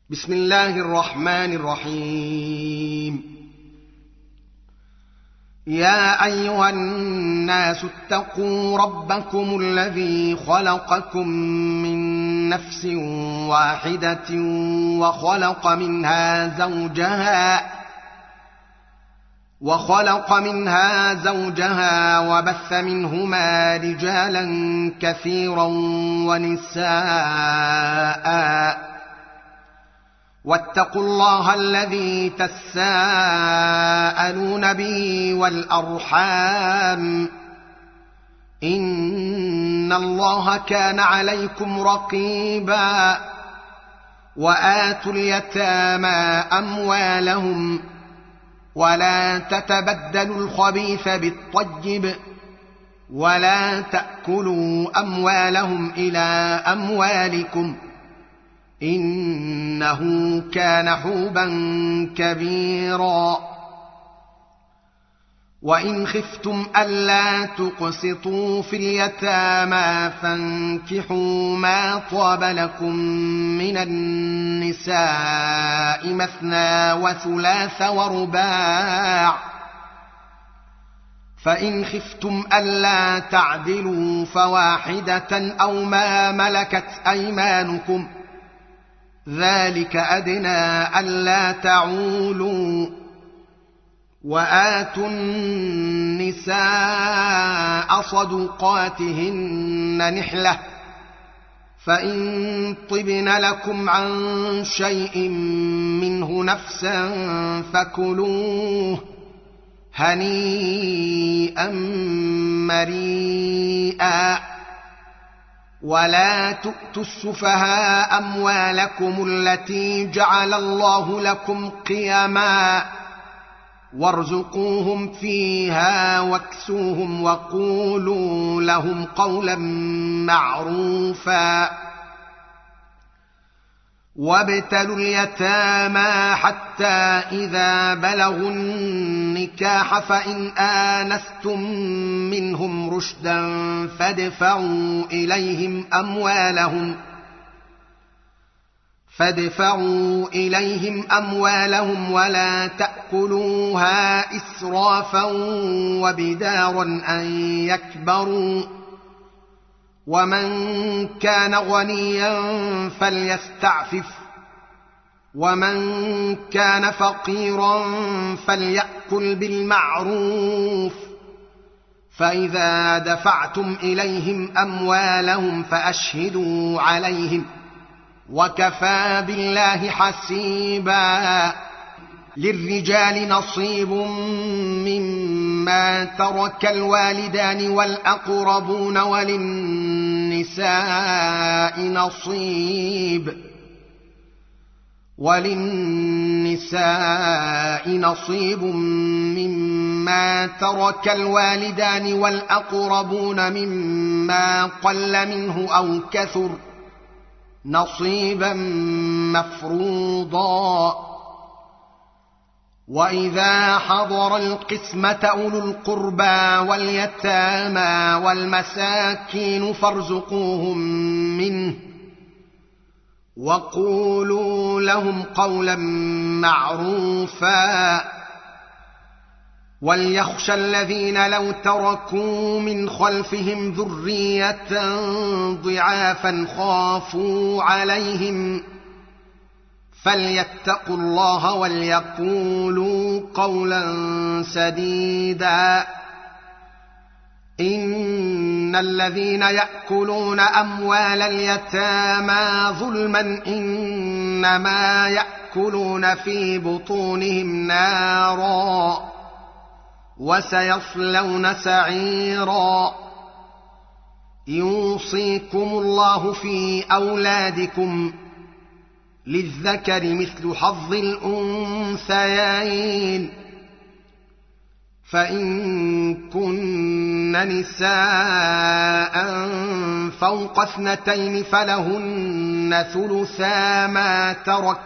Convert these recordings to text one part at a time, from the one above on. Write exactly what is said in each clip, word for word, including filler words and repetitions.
بسم الله الرحمن الرحيم. يا أيها الناس اتقوا ربكم الذي خلقكم من نفس واحدة وخلق منها زوجها وخلق منها زوجها وبث منهما رجالا كثيرا ونساء واتقوا الله الذي تساءلون به والأرحام إن الله كان عليكم رقيبا. وآتوا اليتامى أموالهم ولا تتبدلوا الخبيث بالطيب ولا تأكلوا أموالهم إلى أموالكم إنه كان حوبا كبيرا. وإن خفتم ألا تقسطوا في اليتامى فانكحوا ما طاب لكم من النساء مثنى وثلاث ورباع، فإن خفتم ألا تعدلوا فواحدة أو ما ملكت أيمانكم ذلك أدنى ألا تعولوا. وآتوا النساء صدقاتهن نحلة فإن طبن لكم عن شيء منه نفسا فكلوه هنيئا مريئا. ولا تؤتوا السفهاء أموالكم التي جعل الله لكم قياما وارزقوهم فيها واكسوهم وقولوا لهم قولا معروفا. وابتلوا اليتامى حتى إذا بلغوا النكاح فإن آنستم منهم رشدا فادفعوا إليهم أموالهم فادفعوا إليهم أموالهم ولا تأكلوها إسرافا وبدارا أن يكبروا. ومن كان غنيا فليستعفف ومن كان فقيرا فليأكل بالمعروف. فإذا دفعتم إليهم أموالهم فأشهدوا عليهم وكفى بالله حسيبا. للرجال نصيب مما ترك الوالدان والأقربون وللنساء نصيب وللنساء نصيب مما ترك الوالدان والأقربون مما قل منه أو كثر نصيبا مفروضا. وإذا حضر القسمة أولو القربى واليتامى والمساكين فارزقوهم منه وقولوا لهم قولا معروفا. وليخشى الذين لو تركوا من خلفهم ذرية ضعافا خافوا عليهم فليتقوا الله وليقولوا قولا سديدا. إن الذين يأكلون أموال اليتامى ظلما إنما يأكلون في بطونهم نارا وسيصلون سعيرا. يوصيكم الله في أولادكم للذكر مثل حظ الأنثيين. فإن كن نساء فوق اثنتين فلهن ثلثا ما ترك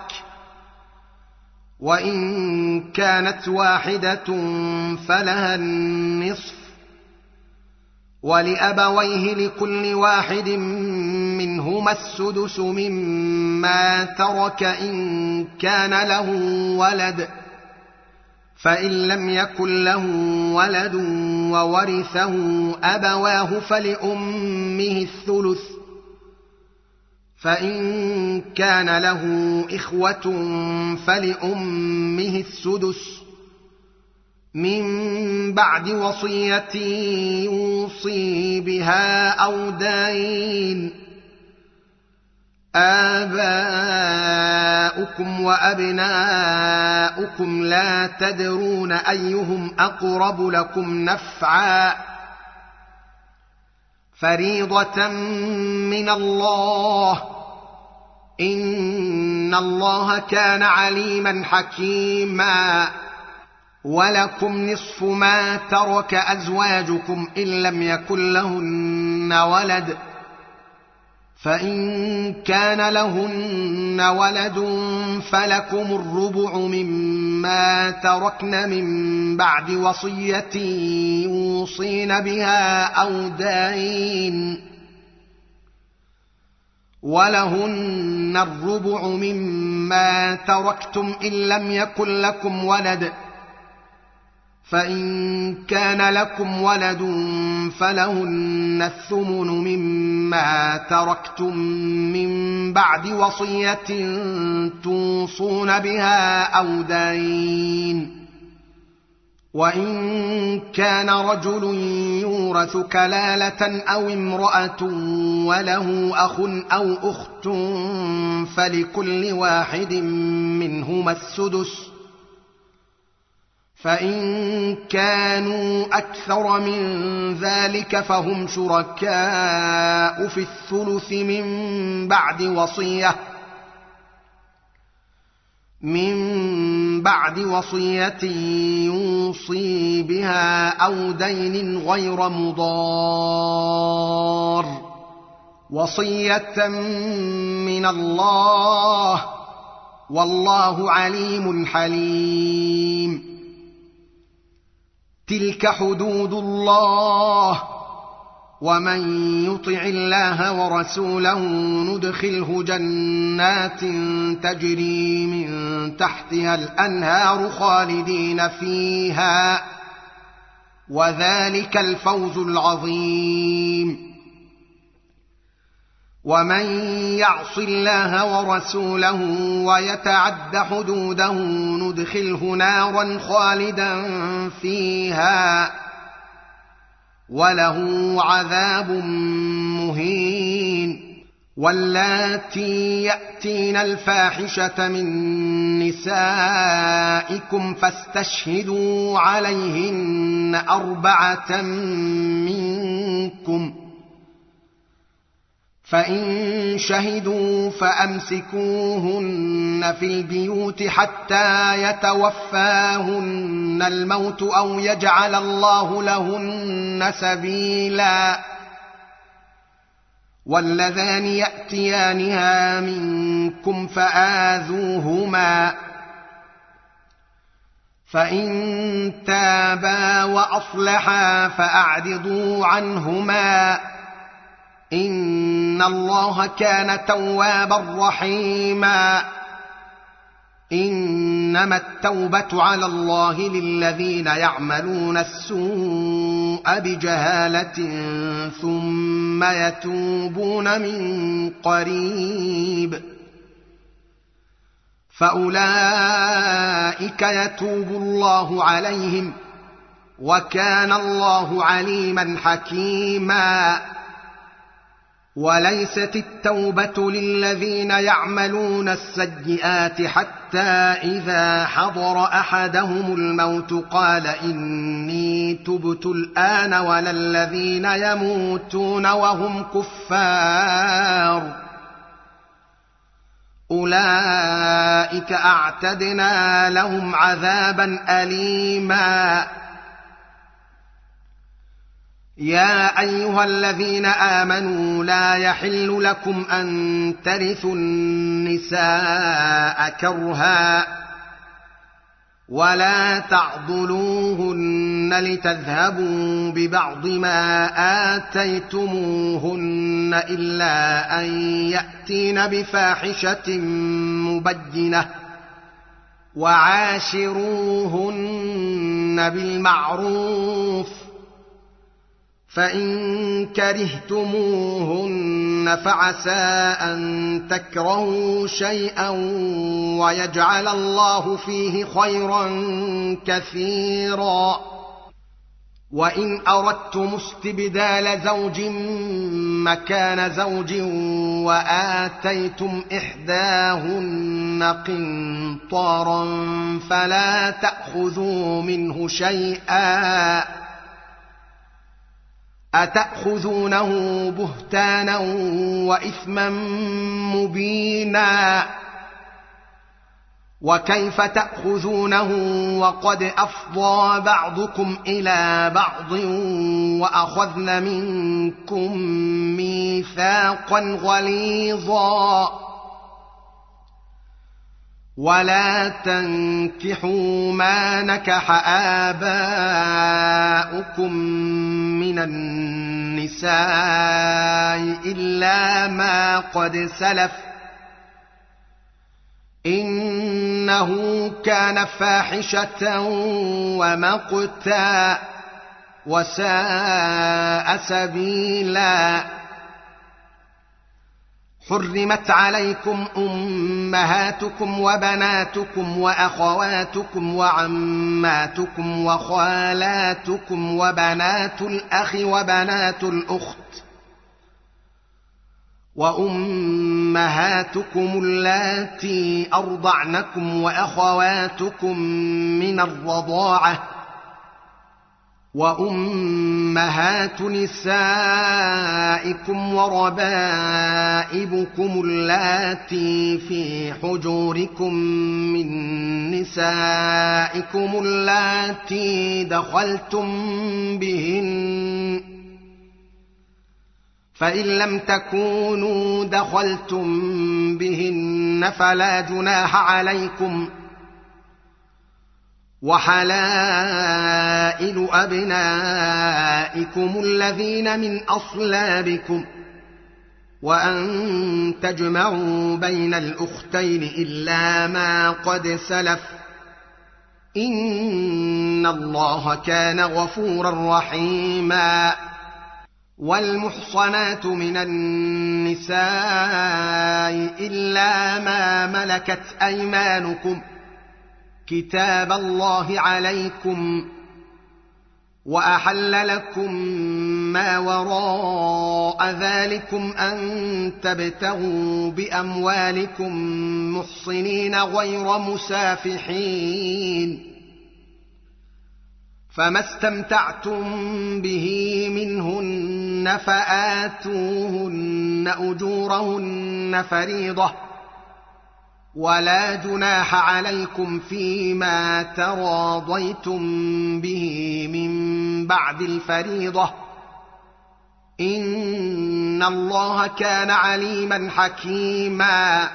وإن كانت واحدة فلها النصف ولأبويه لكل واحد منهم منهما السدس مما ترك إن كان له ولد، فإن لم يكن له ولد وورثه أبواه فلأمه الثلث، فإن كان له إخوة فلأمه السدس من بعد وصية يوصي بها أو دين. آباؤكم وأبناؤكم لا تدرون أيهم أقرب لكم نفعا، فريضة من الله، إن الله كان عليما حكيما. ولكم نصف ما ترك أزواجكم إن لم يكن لهن ولد، فإن كان لهن ولد فلكم الربع مما تركن من بعد وصية يوصين بها أو دين، ولهن الربع مما تركتم إن لم يكن لكم ولد، فإن كان لكم ولد فلهن الثمن مما تركتم من بعد وصية توصون بها أو دين. وإن كان رجل يورث كلالة أو امرأة وله أخ أو أخت فلكل واحد منهما السدس، فإن كانوا أكثر من ذلك فهم شركاء في الثلث من بعد وصية من بعد وصية يوصي بها أو دين غير مضار، وصية من الله، والله عليم حليم. تلك حدود الله، ومن يطع الله ورسوله ندخله جنات تجري من تحتها الأنهار خالدين فيها، وذلك الفوز العظيم. ومن يعص الله ورسوله ويتعد حدوده ندخله نارا خالدا فيها، وله عذاب مهين. واللاتي يأتين الفاحشة من نسائكم فاستشهدوا عليهن أربعة منكم، فإن شهدوا فأمسكوهن في البيوت حتى يتوفاهن الموت أو يجعل الله لهن سبيلا. واللذان يأتيانها منكم فآذوهما، فإن تابا وأصلحا فأعرضوا عنهما، إن الله كان توابا رحيما. إنما التوبة على الله للذين يعملون السوء بجهالة ثم يتوبون من قريب فأولئك يتوب الله عليهم، وكان الله عليما حكيما. وليست التوبة للذين يعملون السيئات حتى إذا حضر أحدهم الموت قال إني تبت الآن، ولا الذين يموتون وهم كفار، أولئك أعتدنا لهم عذابا أليما. يا أيها الذين آمنوا لا يحل لكم أن ترثوا النساء كرها، ولا تعضلوهن لتذهبوا ببعض ما آتيتموهن إلا أن يأتين بفاحشة مبينة وعاشروهن بالمعروف فإن كرهتموهن فعسى أن تكرهوا شيئا ويجعل الله فيه خيرا كثيرا وإن أردتم استبدال زوج مكان زوج وآتيتم إحداهن قنطارا فلا تأخذوا منه شيئا أتأخذونه بهتانا وإثما مبينا وكيف تأخذونه وقد أفضى بعضكم إلى بعض وأخذن منكم ميثاقا غليظا ولا تنكحوا ما نكح آباؤكم من النساء إلا ما قد سلف إنه كان فاحشة ومقتا وساء سبيلا حرمت عليكم أمهاتكم وبناتكم وأخواتكم وعماتكم وخالاتكم وبنات الأخ وبنات الأخت وأمهاتكم اللاتي أرضعنكم وأخواتكم من الرضاعة وأمهات نسائكم وربائبكم اللاتي في حجوركم من نسائكم اللاتي دخلتم بهن فإن لم تكونوا دخلتم بهن فلا جناح عليكم وحلائل أبنائكم الذين من أصلابكم وأن تجمعوا بين الأختين إلا ما قد سلف إن الله كان غفورا رحيما والمحصنات من النساء إلا ما ملكت أيمانكم كتاب الله عليكم وأحل لكم ما وراء ذلكم أن تبتغوا بأموالكم محصنين غير مسافحين فما استمتعتم به منهن فآتوهن أجورهن فريضة ولا جناح عليكم فيما تراضيتم به من بعد الفريضة إن الله كان عليما حكيما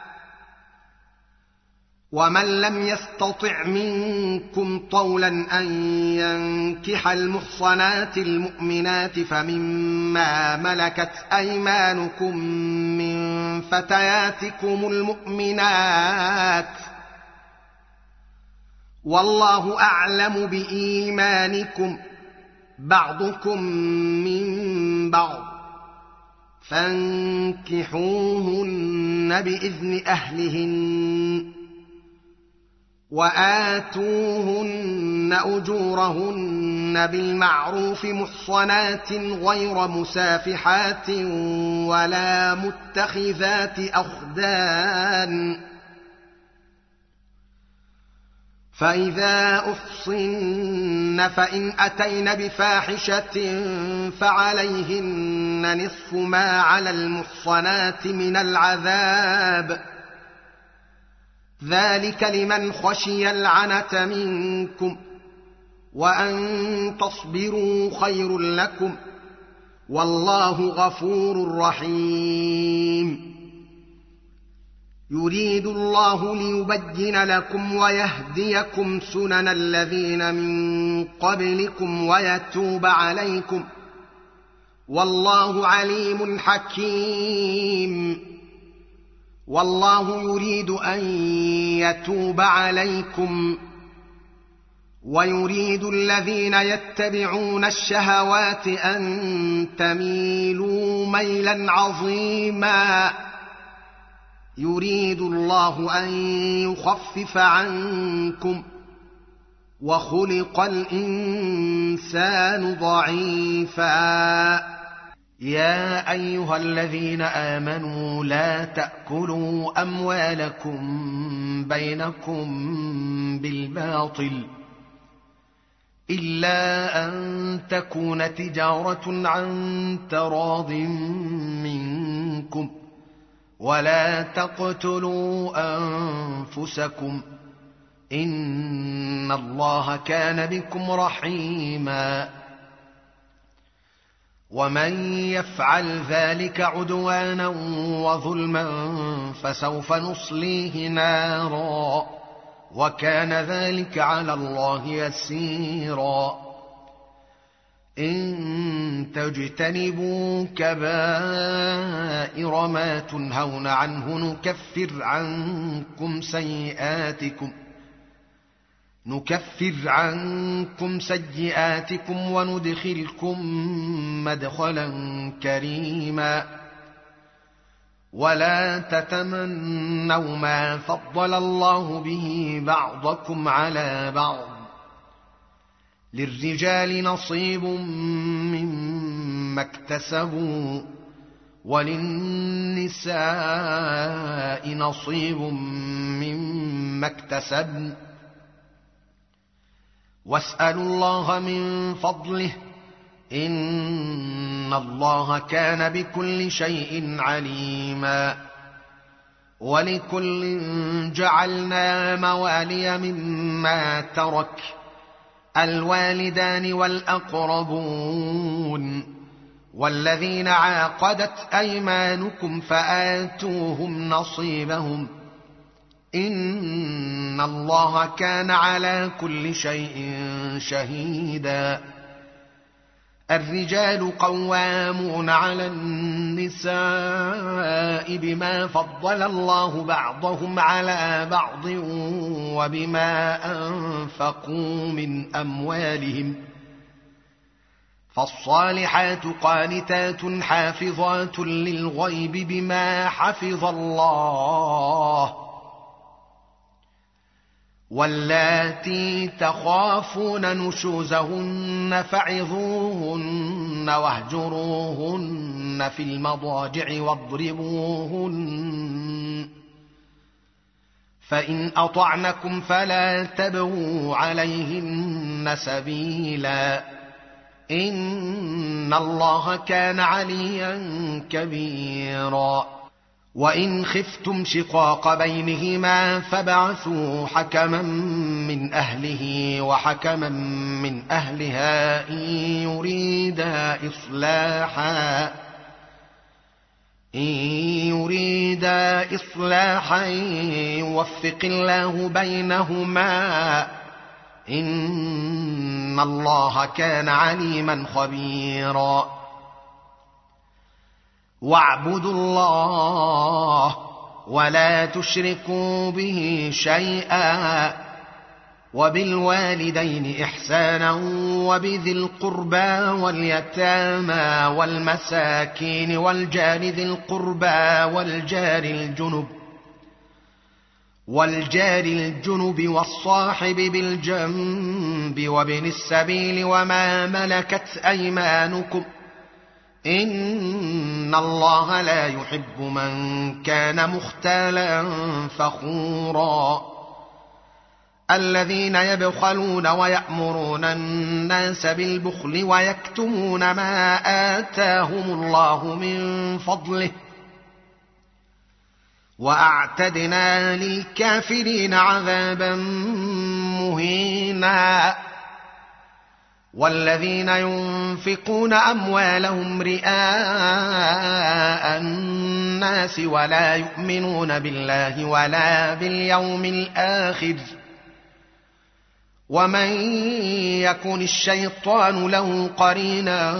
ومن لم يستطع منكم طولا أن ينكح المحصنات المؤمنات فمما ملكت أيمانكم من فتياتكم المؤمنات والله أعلم بإيمانكم بعضكم من بعض فانكحوهن بإذن أهلهن وآتوهن أجورهن بالمعروف محصنات غير مسافحات ولا متخذات أخدان فإذا أحصن فإن أتين بفاحشة فعليهن نصف ما على المحصنات من العذاب ذلك لمن خشي العنة منكم وأن تصبروا خير لكم والله غفور رحيم يريد الله ليبين لكم ويهديكم سنن الذين من قبلكم ويتوب عليكم، والله عليم حكيم. والله يريد أن يتوب عليكم، ويريد الذين يتبعون الشهوات أن تميلوا ميلا عظيما. يريد الله أن يخفف عنكم، وخلق الإنسان ضعيفا. يا أيها الذين آمنوا لا تأكلوا أموالكم بينكم بالباطل إلا أن تكون تجارة عن تراض منكم، ولا تقتلوا أنفسكم إن الله كان بكم رحيما. ومن يفعل ذلك عدوانا وظلما فسوف نصليه نارا، وكان ذلك على الله يسيرا. إن تجتنبوا كبائر ما تنهون عنه نكفر عنكم سيئاتكم نكفر عنكم سيئاتكم وندخلكم مدخلا كريما. ولا تتمنوا ما فضل الله به بعضكم على بعض، للرجال نصيب مما اكتسبوا وللنساء نصيب مما اكتسبن، واسألوا الله من فضله إن الله كان بكل شيء عليما. ولكل جعلنا موالي مما ترك الوالدان والأقربون والذين عاقدت أيمانكم فآتوهم نصيبهم إن الله كان على كل شيء شهيدا. الرجال قوامون على النساء بما فضل الله بعضهم على بعض وبما أنفقوا من أموالهم، فالصالحات قانتات حافظات للغيب بما حفظ الله، واللاتي تخافون نشوزهن فعظوهن واهجروهن في المضاجع واضربوهن، فإن أطعنكم فلا تبغوا عليهن سبيلا إن الله كان عليا كبيرا. وإن خفتم شقاق بينهما فابعثوا حكما من أهله وحكما من أهلها إن يريدا إصلاحا إن يريدا إصلاحا يوفق الله بينهما إن الله كان عليما خبيرا. واعبدوا الله ولا تشركوا به شيئا، وبالوالدين إحسانا وبذي القربى واليتامى والمساكين والجار ذي القربى والجار الجنب والجار الجنب والصاحب بالجنب وابن السبيل وما ملكت أيمانكم إن الله لا يحب من كان مختالا فخورا. الذين يبخلون ويأمرون الناس بالبخل ويكتمون ما آتاهم الله من فضله وأعتدنا للكافرين عذابا مهينا. والذين ينفقون أموالهم رئاء الناس ولا يؤمنون بالله ولا باليوم الآخر ومن يكن الشيطان له قرينا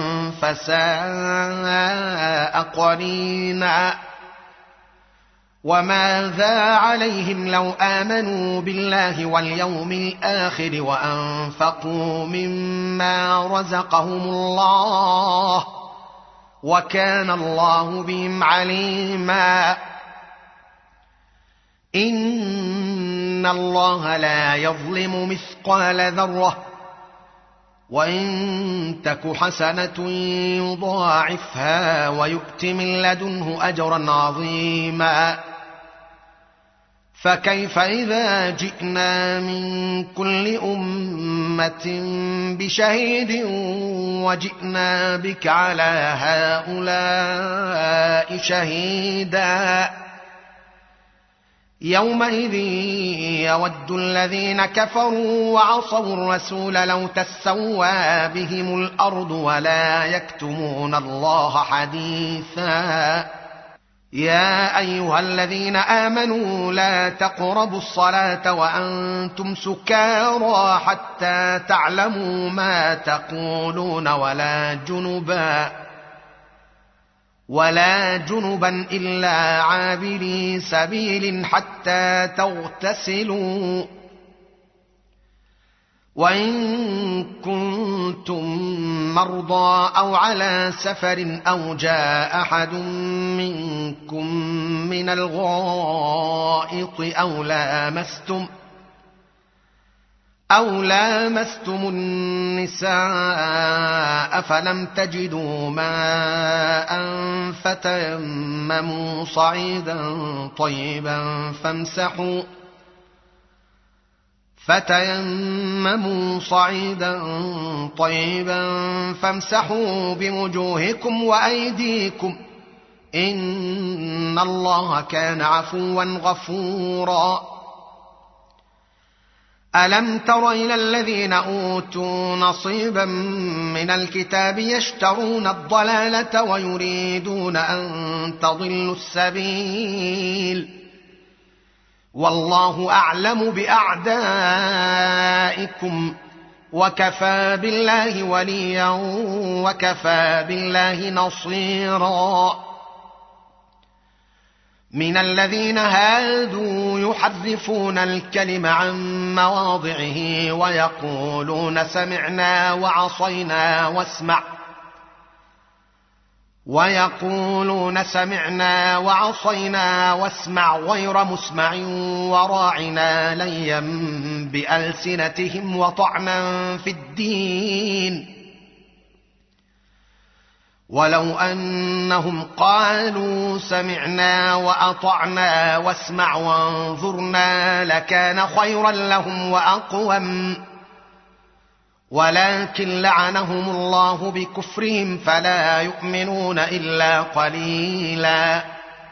فساء قرينا وماذا عليهم لو آمنوا بالله واليوم الآخر وأنفقوا مما رزقهم الله وكان الله بهم عليما إن الله لا يظلم مثقال ذرة وإن تك حسنة يضاعفها ويؤت من لدنه أجرا عظيما فكيف إذا جئنا من كل أمة بشهيد وجئنا بك على هؤلاء شهيدا يومئذ يود الذين كفروا وعصوا الرسول لو تسوى بهم الأرض ولا يكتمون الله حديثا يا أيها الذين آمنوا لا تقربوا الصلاة وأنتم سكارى حتى تعلموا ما تقولون ولا جنبا ولا جنبا إلا عابري سبيل حتى تغتسلوا وإن كنتم مرضى أو على سفر أو جاء أحد منكم من الغائط أو لامستم أو لامستم النساء فلم تجدوا ماء فتيمموا صعيدا طيبا فامسحوا فتيمموا صعيدا طيبا فامسحوا بوجوهكم وأيديكم إن الله كان عفوا غفورا ألم تر إلى الذين أوتوا نصيبا من الكتاب يشترون الضلالة ويريدون أن تضلوا السبيل والله أعلم بأعدائكم وكفى بالله وليا وكفى بالله نصيرا من الذين هادوا يحرفون الكلم عن مواضعه ويقولون سمعنا وعصينا واسمع ويقولون سمعنا وعصينا واسمع غير مسمع وراعنا ليا بألسنتهم وطعنا في الدين ولو أنهم قالوا سمعنا وأطعنا واسمع وانظرنا لكان خيرا لهم وأقوم ولكن لعنهم الله بكفرهم فلا يؤمنون إلا قليلا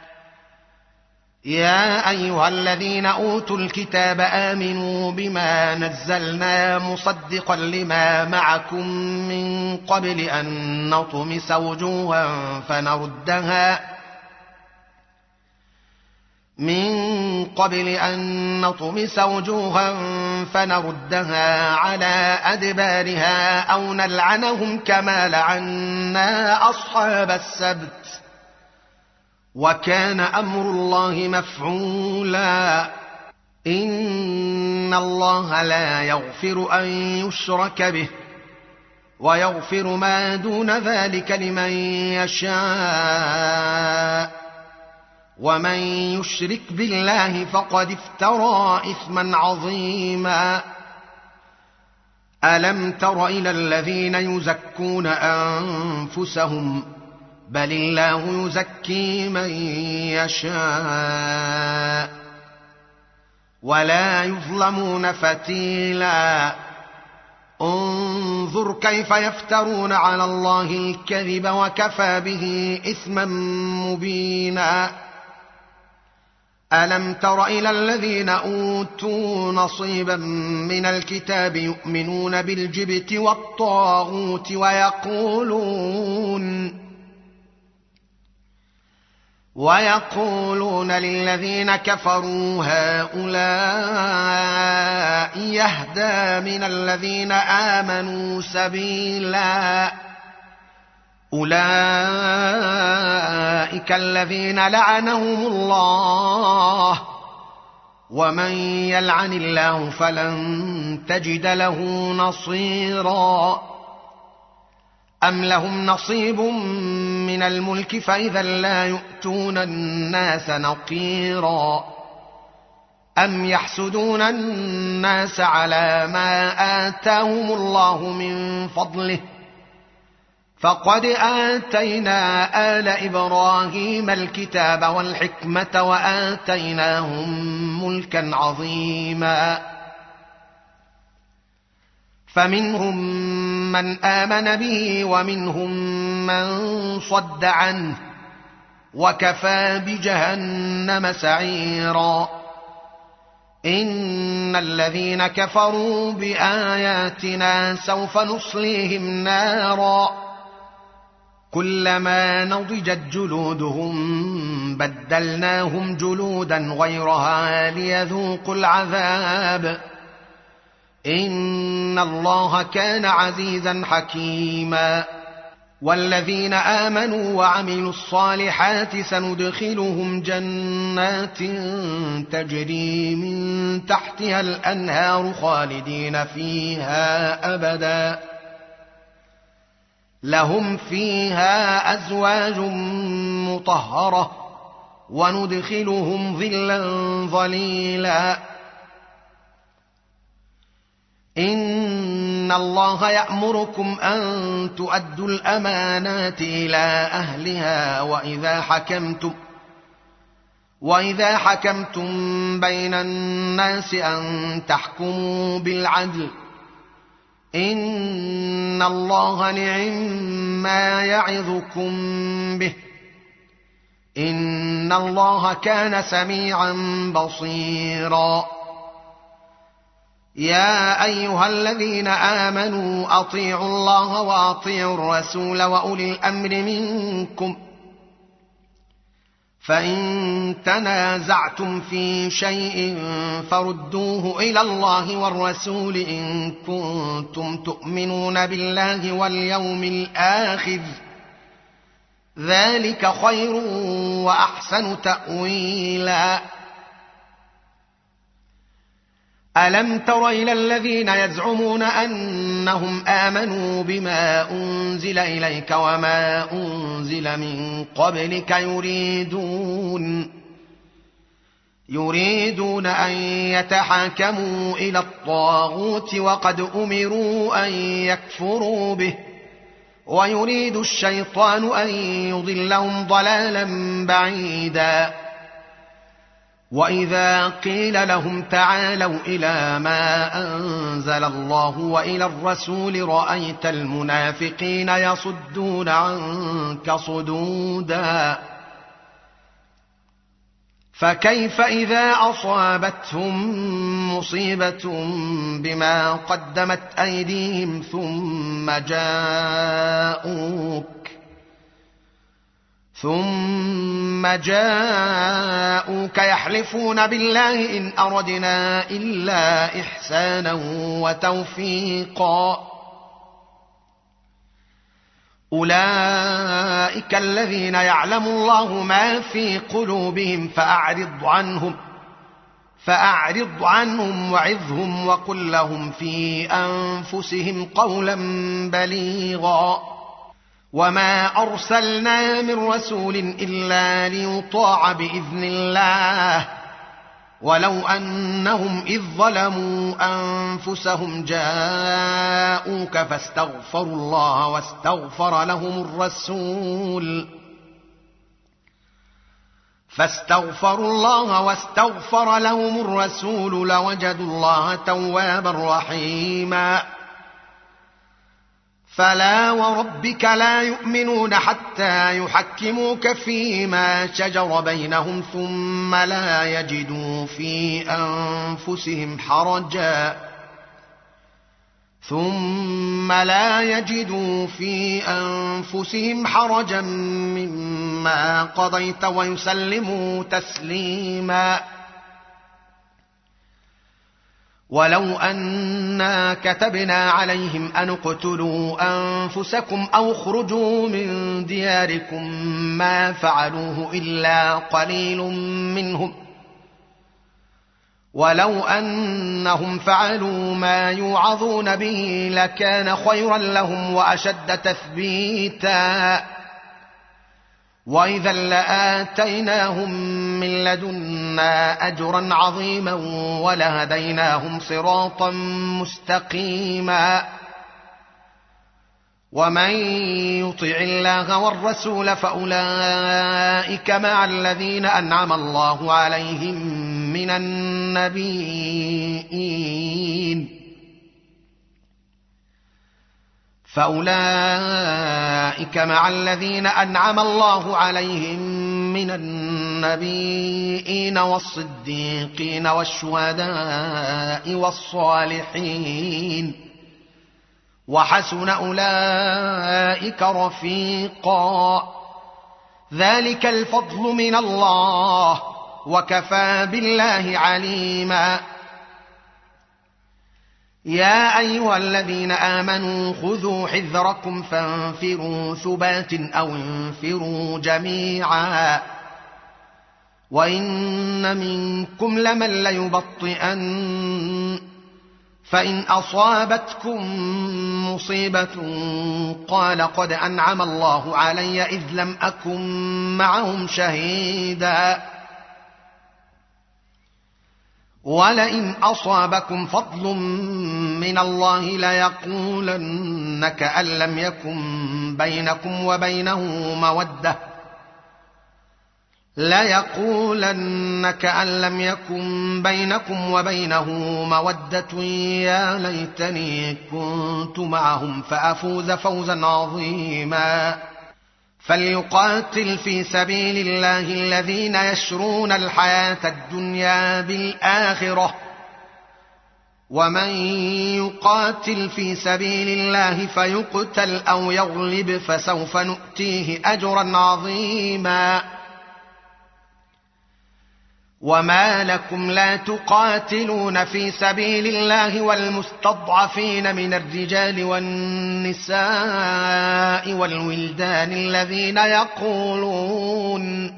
يا أيها الذين أوتوا الكتاب آمنوا بما نزلنا مصدقا لما معكم من قبل أن نطمس وجوها فنردها من قبل أن نطمس وجوها فنردها على أدبارها أو نلعنهم كما لعنا أصحاب السبت وكان أمر الله مفعولا إن الله لا يغفر أن يشرك به ويغفر ما دون ذلك لمن يشاء ومن يشرك بالله فقد افترى إثما عظيما ألم تر إلى الذين يزكون أنفسهم بل الله يزكي من يشاء ولا يظلمون فتيلا انظر كيف يفترون على الله الكذب وكفى به إثما مبينا ألم تر إلى الذين أوتوا نصيبا من الكتاب يؤمنون بالجبت والطاغوت ويقولون ويقولون للذين كفروا هؤلاء يهدى من الذين آمنوا سبيلا أولئك الذين لعنهم الله ومن يلعن الله فلن تجد له نصيرا أم لهم نصيب من الملك فإذا لا يؤتون الناس نقيرا أم يحسدون الناس على ما آتاهم الله من فضله فقد آتينا آل إبراهيم الكتاب والحكمة وآتيناهم ملكا عظيما فمنهم من آمن به ومنهم من صد عنه وكفى بجهنم سعيرا إن الذين كفروا بآياتنا سوف نصليهم نارا كلما نضجت جلودهم بدلناهم جلودا غيرها ليذوقوا العذاب إن الله كان عزيزا حكيما والذين آمنوا وعملوا الصالحات سندخلهم جنات تجري من تحتها الأنهار خالدين فيها أبدا لهم فيها أزواج مطهرة وندخلهم ظلا ظليلا إن الله يأمركم أن تؤدوا الأمانات إلى أهلها وإذا حكمتم وإذا حكمتم بين الناس أن تحكموا بالعدل إن الله نعم يعظكم به إن الله كان سميعا بصيرا يا أيها الذين آمنوا أطيعوا الله وأطيعوا الرسول وأولي الأمر منكم فإن تنازعتم في شيء فردوه إلى الله والرسول إن كنتم تؤمنون بالله واليوم الآخر ذلك خير وأحسن تأويلا ألم تر إلى الذين يزعمون أنهم آمنوا بما أنزل إليك وما أنزل من قبلك يريدون يريدون أن يتحاكموا إلى الطاغوت وقد أمروا أن يكفروا به ويريد الشيطان أن يضلهم ضلالا بعيدا وإذا قيل لهم تعالوا إلى ما أنزل الله وإلى الرسول رأيت المنافقين يصدون عنك صدودا فكيف إذا أصابتهم مصيبة بما قدمت أيديهم ثم جاءوك ثم جاءوك يحلفون بالله إن أردنا إلا إحسانا وتوفيقا أولئك الذين يعلم الله ما في قلوبهم فأعرض عنهم فأعرض عنهم وعظهم وقل لهم في أنفسهم قولا بليغا وما أرسلنا من رسول إلا ليطاع بإذن الله ولو أنهم إذ ظلموا أنفسهم جاءوك فاستغفروا الله واستغفر لهم الرسول فاستغفروا الله واستغفر لهم الرسول لوجدوا الله توابا رحيما فلا وربك لا يؤمنون حتى يحكموك فيما شجر بينهم ثم لا يجدوا في أنفسهم حرجا ثم لا يجدوا في أنفسهم حرجا مما ما قضيت ويسلموا تسليما. ولو أنا كتبنا عليهم أن اقتلوا أنفسكم أو اخرجوا من دياركم ما فعلوه إلا قليل منهم، ولو أنهم فعلوا ما يوعظون به لكان خيرا لهم وأشد تثبيتا، وإذا لآتيناهم من لدنا أجرا عظيما ولهديناهم صراطا مستقيما. ومن يطع الله والرسول فأولئك مع الذين أنعم الله عليهم من النبيين فأولئك مع الذين أنعم الله عليهم من النبيين والصديقين والشهداء والصالحين، وحسن أولئك رفيقا. ذلك الفضل من الله وكفى بالله عليما. يا أيها الذين آمنوا خذوا حذركم فانفروا ثبات أو انفروا جميعا، وإن منكم لمن ليبطئن، فإن أصابتكم مصيبة قال قد أنعم الله علي إذ لم أكن معهم شهيدا، ولئن أصابكم فضل من الله ليقولن كأن لم يكن بينكم وبينه مودة ليقولن كأن لم يكن بينكم وبينه مودة يا ليتني كنت معهم فأفوز فوزا عظيما. فليقاتل في سبيل الله الذين يشرون الحياة الدنيا بالآخرة، ومن يقاتل في سبيل الله فيقتل أو يغلب فسوف نؤتيه أجرا عظيما. وما لكم لا تقاتلون في سبيل الله والمستضعفين من الرجال والنساء والولدان الذين يقولون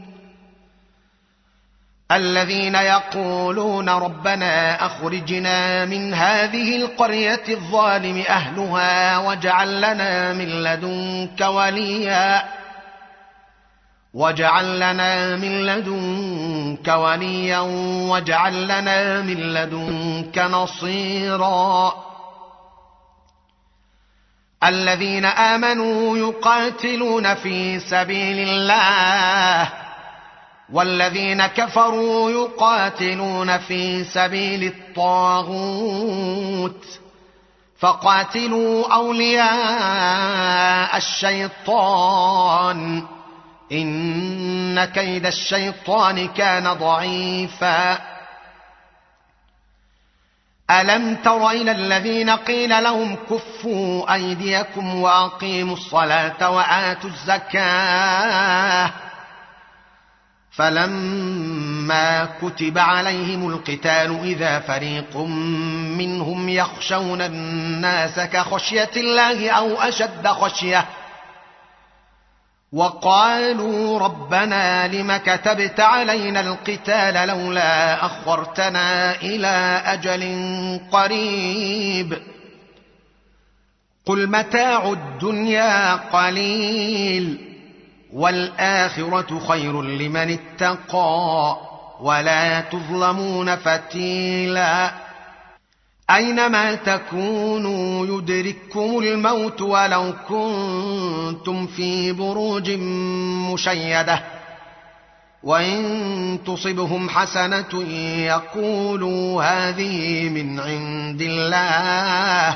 الذين يقولون ربنا أخرجنا من هذه القرية الظالم أهلها واجعل لنا من لدنك وليا واجعل لنا من لدنك وليا واجعل لنا من لدنك نصيرا. الذين آمنوا يقاتلون في سبيل الله، والذين كفروا يقاتلون في سبيل الطاغوت، فقاتلوا أولياء الشيطان إن كيد الشيطان كان ضعيفا. ألم تر إلى الذين قيل لهم كفوا أيديكم وأقيموا الصلاة وآتوا الزكاة فلما كتب عليهم القتال إذا فريق منهم يخشون الناس كخشية الله أو أشد خشية وقالوا ربنا لم كتبت علينا القتال لولا أخرتنا إلى أجل قريب قل متاع الدنيا قليل والآخرة خير لمن اتقى ولا تظلمون فتيلا. أينما تكونوا يدرككم الموت ولو كنتم في بروج مشيدة وإن تصبهم حسنة يقولوا هذه من عند الله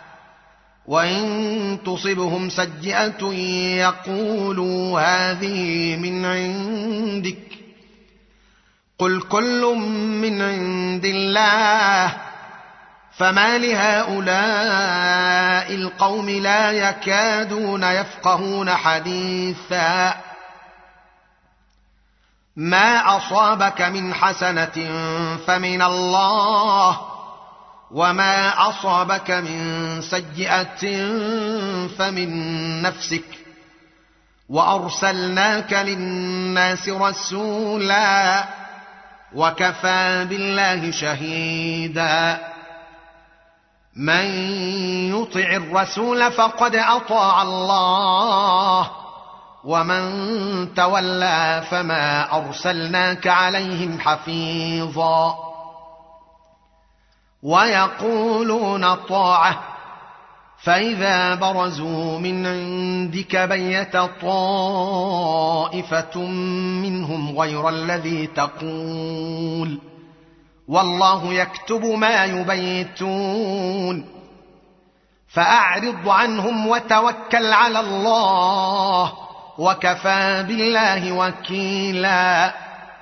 وإن تصبهم سيئة يقولوا هذه من عندك قل كل من عند الله فما لهؤلاء القوم لا يكادون يفقهون حديثا ما أصابك من حسنة فمن الله، وما أصابك من سيئة فمن نفسك، وأرسلناك للناس رسولا وكفى بالله شهيدا. من يطع الرسول فقد أطاع الله، ومن تولى فما أرسلناك عليهم حفيظا. ويقولون طاعة فإذا برزوا من عندك بيت طائفة منهم غير الذي تقول، والله يكتب ما يبيتون. فأعرض عنهم وتوكل على الله، وكفى بالله وكيلا.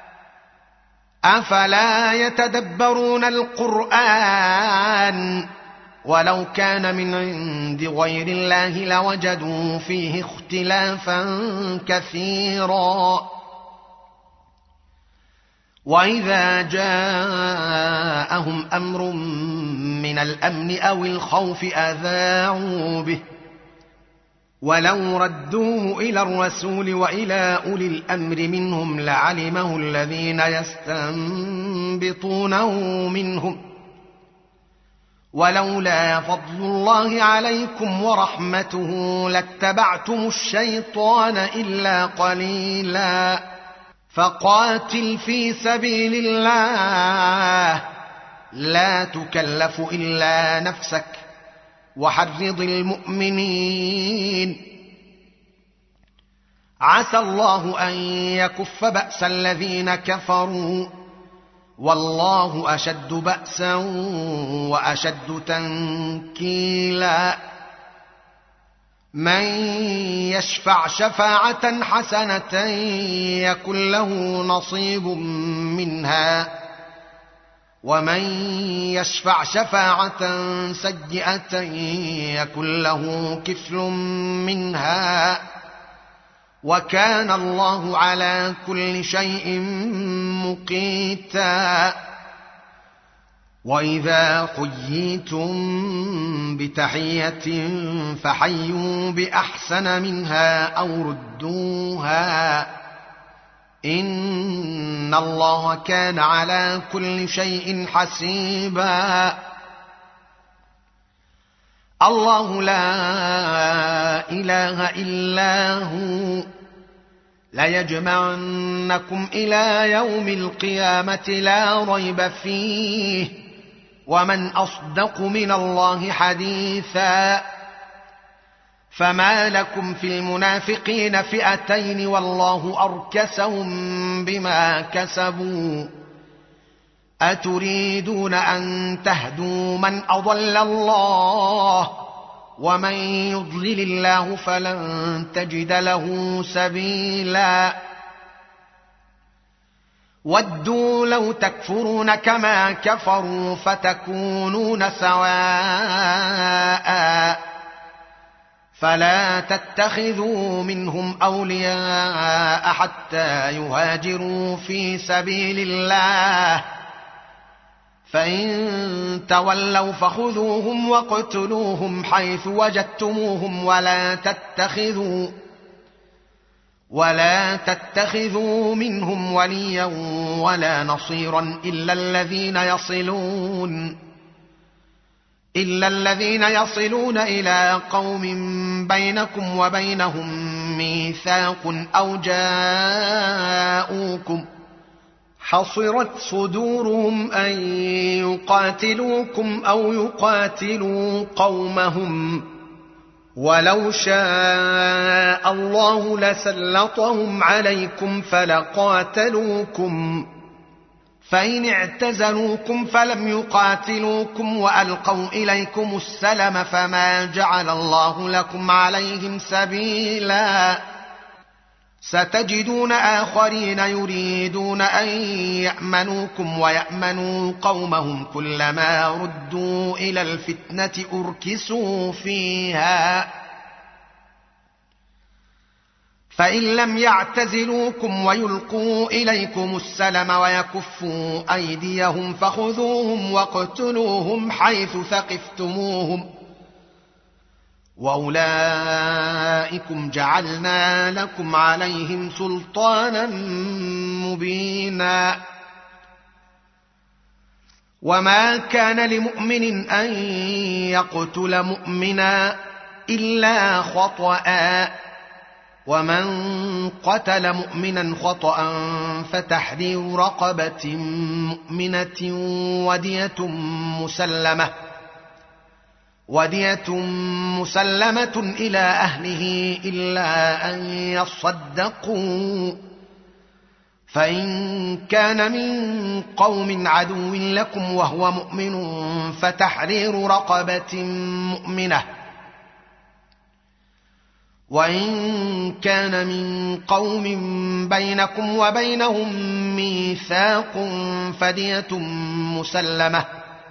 أفلا يتدبرون القرآن ولو كان من عند غير الله لوجدوا فيه اختلافا كثيرا. وإذا جاءهم أمر من الأمن أو الخوف أذاعوا به، ولو ردوه إلى الرسول وإلى أولي الأمر منهم لعلمه الذين يستنبطونه منهم، ولولا فضل الله عليكم ورحمته لاتبعتم الشيطان إلا قليلا. فقاتل في سبيل الله لا تكلف إلا نفسك، وحرض المؤمنين. عسى الله أن يكف بأس الذين كفروا، والله أشد بأسا وأشد تنكيلا. من يشفع شفاعة حسنة يكن له نصيب منها، ومن يشفع شفاعة سيئة يكن له كفل منها، وكان الله على كل شيء مقيتا. وإذا حييتم بتحية فحيوا بأحسن منها أو ردوها، إن الله كان على كل شيء حسيبا. الله لا إله إلا هو، ليجمعنكم إلى يوم القيامة لا ريب فيه، ومن أصدق من الله حديثا. فما لكم في المنافقين فئتين والله أركسهم بما كسبوا، أتريدون أن تهدوا من أضل الله، ومن يضلل الله فلن تجد له سبيلا. ودوا لو تكفرون كما كفروا فتكونون سواء، فلا تتخذوا منهم أولياء حتى يهاجروا في سبيل الله، فإن تولوا فخذوهم واقتلوهم حيث وجدتموهم، ولا تتخذوا ولا تتخذوا منهم وليا ولا نصيرا إلا الذين يصلون إلا الذين يصلون إلى قوم بينكم وبينهم ميثاق أو جاءوكم حصرت صدورهم أن يقاتلوكم أو يقاتلوا قومهم، ولو شاء الله لسلطهم عليكم فلقاتلوكم، فإن اعتزلوكم فلم يقاتلوكم وألقوا إليكم السلم فما جعل الله لكم عليهم سبيلا. ستجدون آخرين يريدون أن يأمنوكم ويأمنوا قومهم، كلما ردوا إلى الفتنة أركسوا فيها فإن لم يعتزلوكم ويلقوا إليكم السلم ويكفوا أيديهم فخذوهم واقتلوهم حيث ثقفتموهم وأولئكم جعلنا لكم عليهم سلطانا مبينا. وما كان لمؤمن أن يقتل مؤمنا إلا خطأ، ومن قتل مؤمنا خطأ فتحرير رقبة مؤمنة ودية مسلمة ودية مسلمة إلى أهله إلا أن يصدقوا، فإن كان من قوم عدو لكم وهو مؤمن فتحرير رقبة مؤمنة، وإن كان من قوم بينكم وبينهم ميثاق فدية مسلمة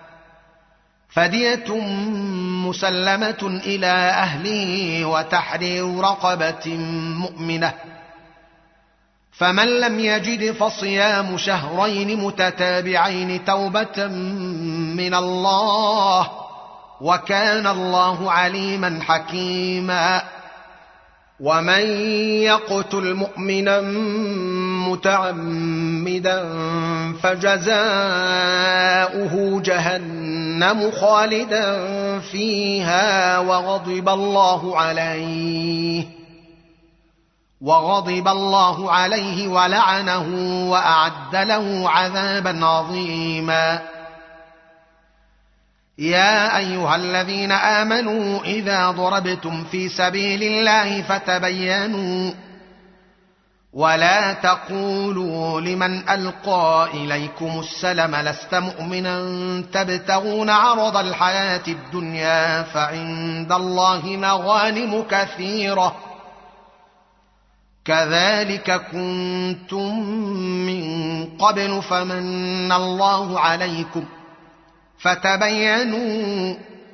فدية مسلمة إلى أهله وتحرير رقبة مؤمنة. فمن لم يجد فصيام شهرين متتابعين توبة من الله، وكان الله عليما حكيما. ومن يقتل مؤمنا متعمدا فجزاؤه جهنم خالدا فيها وغضب الله عليه وغضب الله عليه ولعنه وأعد له عذابا عظيما. يا أيها الذين آمنوا إذا ضربتم في سبيل الله فتبينوا ولا تقولوا لمن ألقى إليكم السلم لست مؤمنا تبتغون عرض الحياة الدنيا فعند الله مغانم كثيرة كذلك كنتم من قبل فمن الله عليكم فتبينوا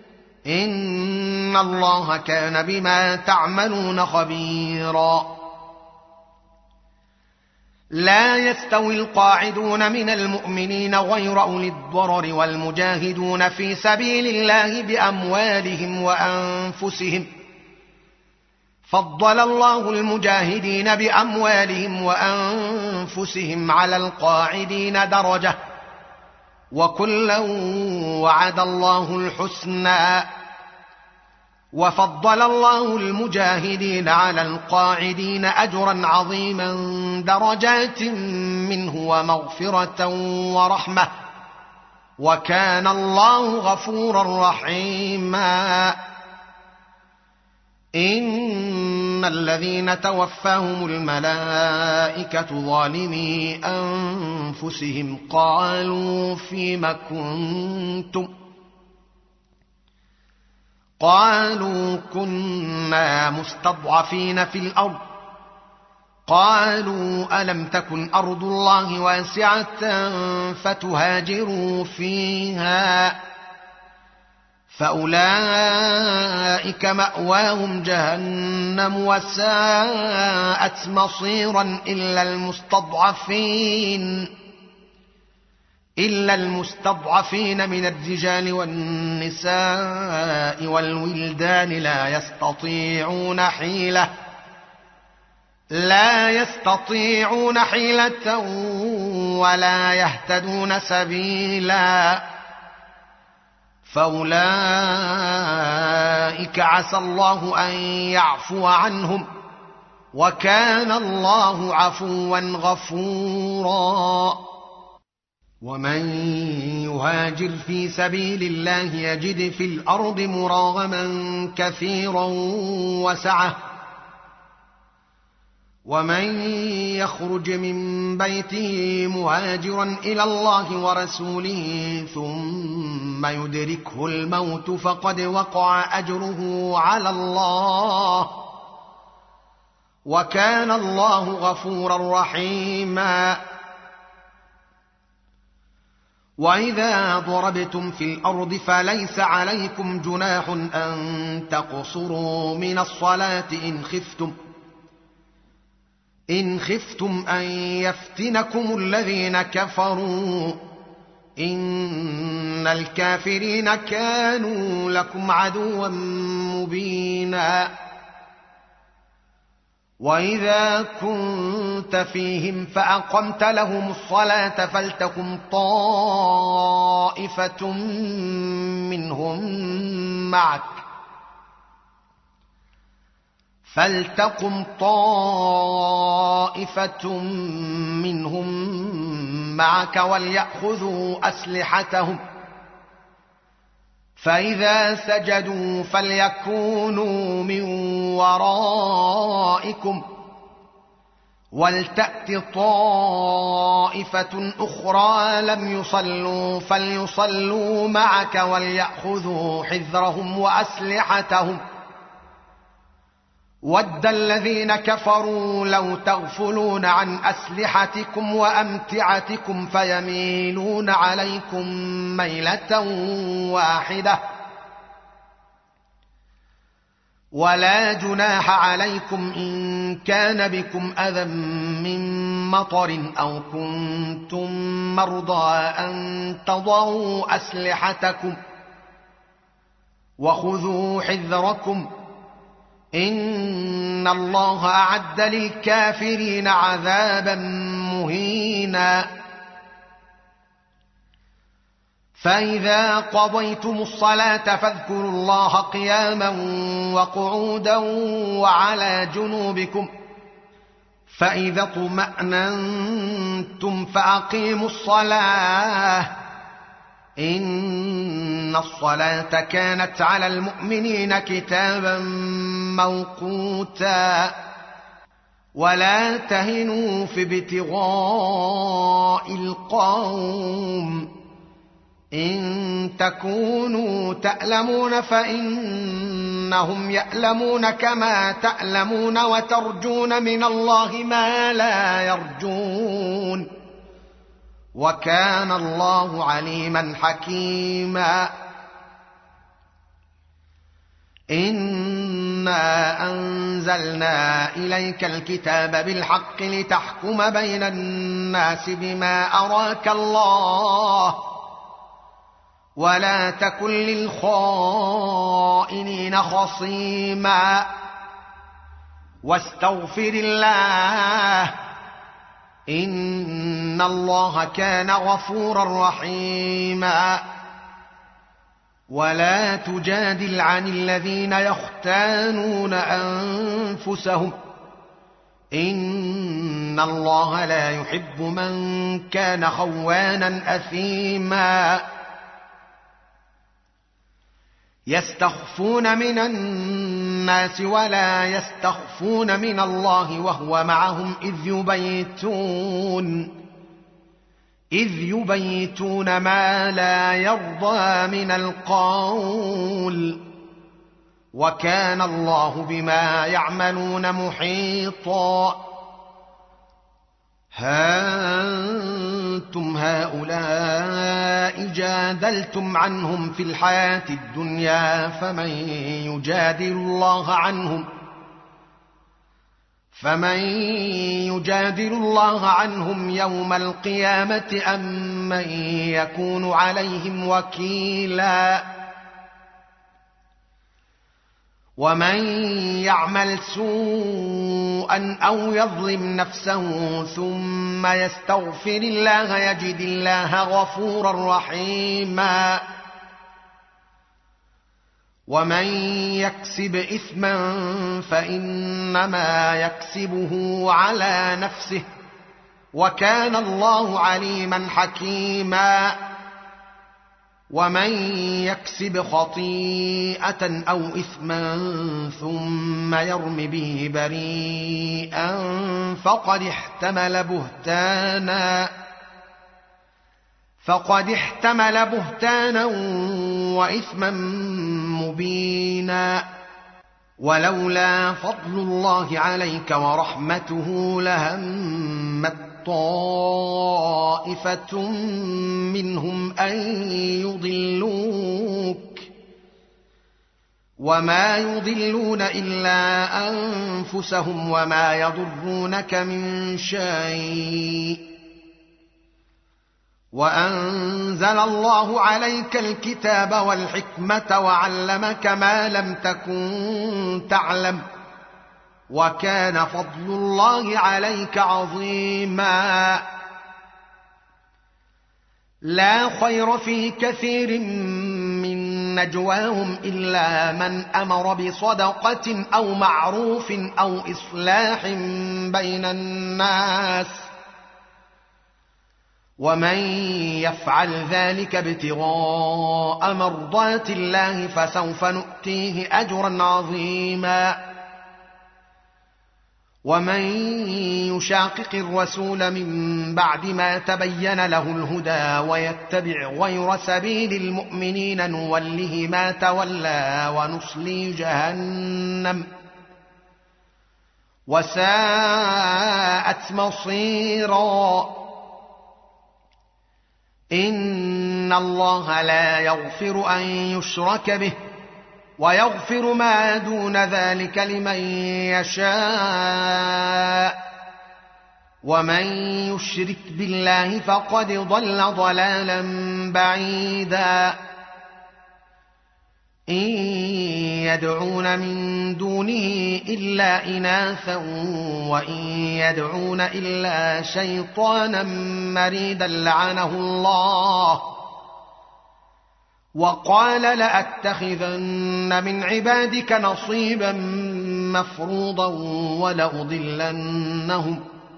إن الله كان بما تعملون خبيرا. لا يستوي القاعدون من المؤمنين غير أولي الضرر والمجاهدون في سبيل الله بأموالهم وأنفسهم، فضل الله المجاهدين بأموالهم وأنفسهم على القاعدين درجة، وكلا وعد الله الحسنى، وفضل الله المجاهدين على القاعدين أجرا عظيما درجات منه ومغفرة ورحمة، وكان الله غفورا رحيما. إن الذين توفاهم الملائكة ظالمي أنفسهم قالوا فيم كنتم قالوا كنا مستضعفين في الأرض قالوا ألم تكن أرض الله واسعة فتهاجروا فيها فأولئك مأواهم جهنم وساءت مصيرا إلا المستضعفين إلا المستضعفين من الرجال والنساء والولدان لا يستطيعون حيلة لا يستطيعون حيلة ولا يهتدون سبيلا فأولئك عسى الله أن يعفو عنهم وكان الله عفوا غفورا. ومن يهاجر في سبيل الله يجد في الأرض مراغما كثيرا وسعة، ومن يخرج من بيته مهاجرا إلى الله ورسوله ثم يدركه الموت فقد وقع أجره على الله وكان الله غفورا رحيما. وإذا ضربتم في الأرض فليس عليكم جناح أن تقصروا من الصلاة إن خفتم إن خفتم أن يفتنكم الذين كفروا إن الكافرين كانوا لكم عدوا مبينا وإذا كنت فيهم فأقمت لهم الصلاة فلتقم طائفة منهم معك فلتقم طائفة منهم معك وليأخذوا أسلحتهم فإذا سجدوا فليكونوا من ورائكم ولتأت طائفة أخرى لم يصلوا فليصلوا معك وليأخذوا حذرهم وأسلحتهم ود الذين كفروا لو تغفلون عن أسلحتكم وأمتعتكم فيميلون عليكم ميلة واحدة ولا جناح عليكم إن كان بكم أذى من مطر أو كنتم مرضى أن تضعوا أسلحتكم وخذوا حذركم إن الله أعد للكافرين عذابا مهينا فإذا قضيتم الصلاة فاذكروا الله قياما وقعودا وعلى جنوبكم فإذا اطمأننتم فأقيموا الصلاة إن الصلاة كانت على المؤمنين كتابا موقوتا ولا تهنوا في ابتغاء القوم إن تكونوا تألمون فإنهم يألمون كما تألمون وترجون من الله ما لا يرجون وكان الله عليما حكيما إنا أنزلنا إليك الكتاب بالحق لتحكم بين الناس بما أراك الله ولا تكن للخائنين خصيما واستغفر الله إن الله كان غفورا رحيما ولا تجادل عن الذين يختانون أنفسهم إن الله لا يحب من كان خوانا أثيما يستخفون من الناس ولا يستخفون من الله وهو معهم إذ يبيتون إذ يبيتون ما لا يرضى من القول وكان الله بما يعملون محيطا ها أنتم هؤلاء جادلتم عنهم في الحياة الدنيا فمن يجادل الله عنهم فمن يجادل الله عنهم يوم القيامة أم من يكون عليهم وكيلا ومن يعمل سوءا أو يظلم نفسه ثم يستغفر الله يجد الله غفورا رحيما ومن يكسب إثما فإنما يكسبه على نفسه وكان الله عليما حكيما ومن يكسب خطيئة أو إثما ثم يرم به بريئا فقد احتمل بهتانا فقد احتمل بهتانا وإثما مبينا ولولا فضل الله عليك ورحمته لهمت طائفة منهم أن يضلوك وما يضلون إلا أنفسهم وما يضرونك من شيء وأنزل الله عليك الكتاب والحكمة وعلمك ما لم تكن تعلم وكان فضل الله عليك عظيما. لا خير في كثير من نجواهم إلا من أمر بصدقة أو معروف أو إصلاح بين الناس ومن يفعل ذلك ابتغاء مرضات الله فسوف نؤتيه أجرا عظيما. ومن يشاقق الرسول من بعد ما تبين له الهدى ويتبع غير سبيل المؤمنين نوله ما تولى ونصلي جهنم وساءت مصيرا. إن الله لا يغفر أن يشرك به ويغفر ما دون ذلك لمن يشاء ومن يشرك بالله فقد ضل ضلالا بعيدا. إن يدعون من دونه إلا إناثا وإن يدعون إلا شيطانا مريدا لعنه الله وقال لأتخذن من عبادك نصيبا مفروضا ولأضلنهم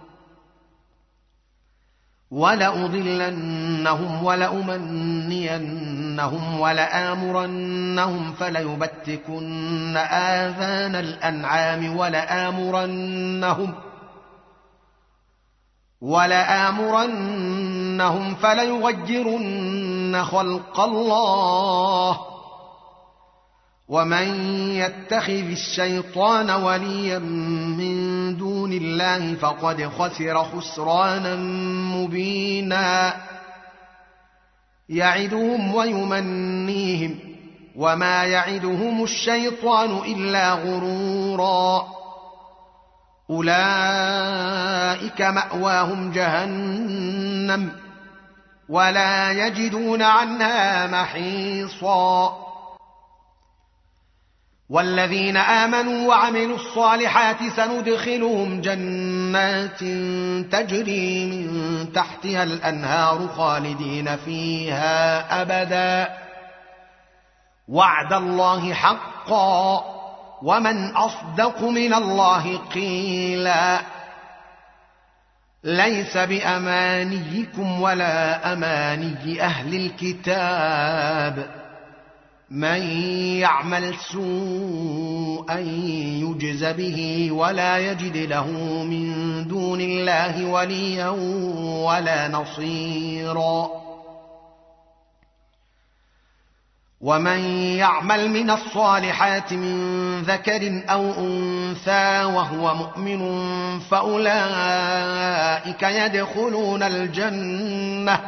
ولأضلنهم ولأمنينهم ولآمرنهم فليبتكن آذان الأنعام ولآمرنهم ولآمرنهم فليغيرن خلق الله ومن يتخذ الشيطان وليا من دون الله فقد خسر خسرانا مبينا. يعدهم ويمنيهم وما يعدهم الشيطان إلا غرورا. أولئك مأواهم جهنم ولا يجدون عنها محيصا. والذين آمنوا وعملوا الصالحات سندخلهم جنات تجري من تحتها الأنهار خالدين فيها أبدا وعد الله حقا ومن أصدق من الله قيلا. ليس بأمانيكم ولا أماني أهل الكتاب من يعمل سوءا يجز به ولا يجد له من دون الله وليا ولا نصيرا. ومن يعمل من الصالحات من ذكر أو أنثى وهو مؤمن فأولئك يدخلون الجنة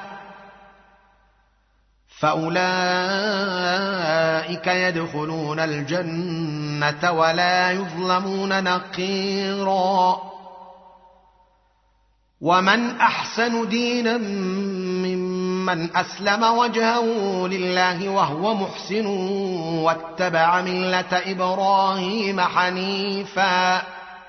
فأولئك يدخلون الجنة ولا يظلمون نقيرا. ومن أحسن دينا ممن أسلم وجهه لله وهو محسن واتبع ملة إبراهيم حنيفا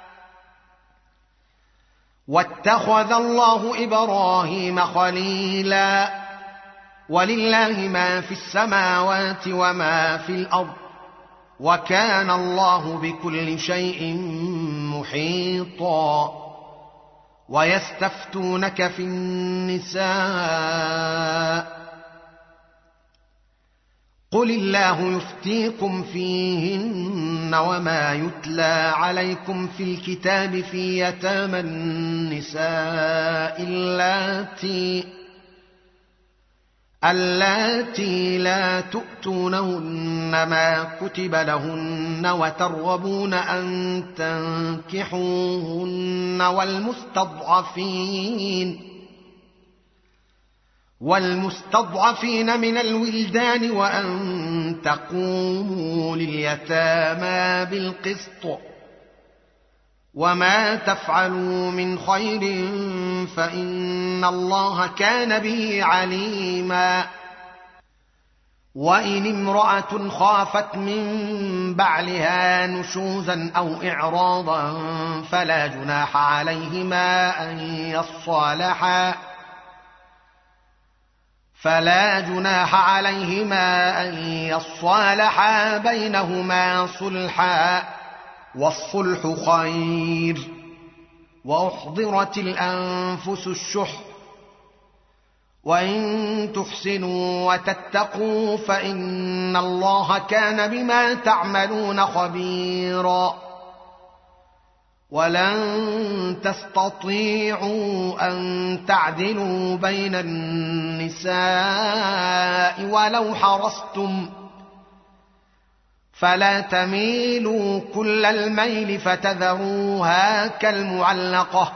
واتخذ الله إبراهيم خليلا. ولله ما في السماوات وما في الأرض وكان الله بكل شيء محيطا. ويستفتونك في النساء قل الله يفتيكم فيهن وما يتلى عليكم في الكتاب في يتامى النساء اللاتي اللاتي لا تؤتونهن ما كتب لهن وترغبون أن تنكحوهن والمستضعفين والمستضعفين من الولدان وأن تقوموا لليتامى بالقسط وما تفعلوا من خير فإن الله كان به عليما وإن امرأة خافت من بعلها نشوزا أو إعراضا فلا جناح عليهما أن يصالحا فلا جناح عليهما أن يصالحا بينهما صلحا والصلح خير وأحضرت الأنفس الشح وإن تحسنوا وتتقوا فإن الله كان بما تعملون خبيرا ولن تستطيعوا أن تعدلوا بين النساء ولو حرصتم فلا تميلوا كل الميل فتذروها كالمعلقة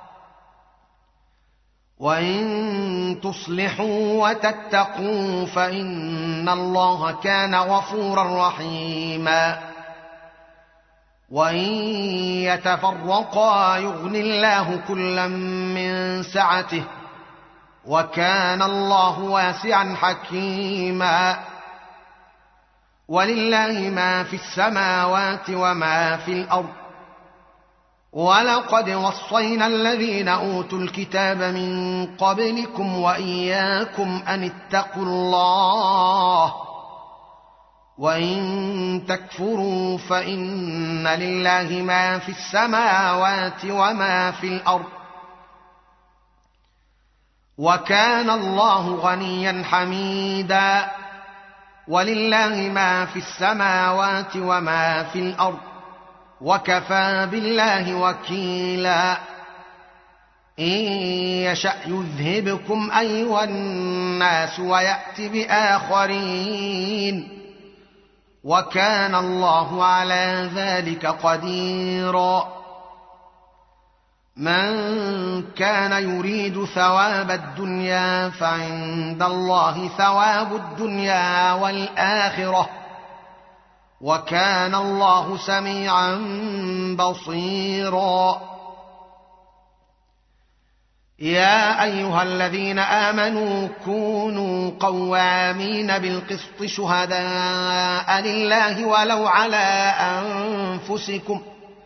وإن تصلحوا وتتقوا فإن الله كان غفورا رحيما وإن يتفرقا يغني الله كلا من سعته وكان الله واسعا حكيما ولله ما في السماوات وما في الأرض ولقد وصينا الذين أوتوا الكتاب من قبلكم وإياكم أن اتقوا الله وإن تكفروا فإن لله ما في السماوات وما في الأرض وكان الله غنيا حميدا ولله ما في السماوات وما في الأرض وكفى بالله وكيلا إن يشأ يذهبكم أيها الناس ويأت بآخرين وكان الله على ذلك قديرا من كان يريد ثواب الدنيا فعند الله ثواب الدنيا والآخرة وكان الله سميعا بصيرا يا أيها الذين آمنوا كونوا قوامين بالقسط شهداء لله ولو على أنفسكم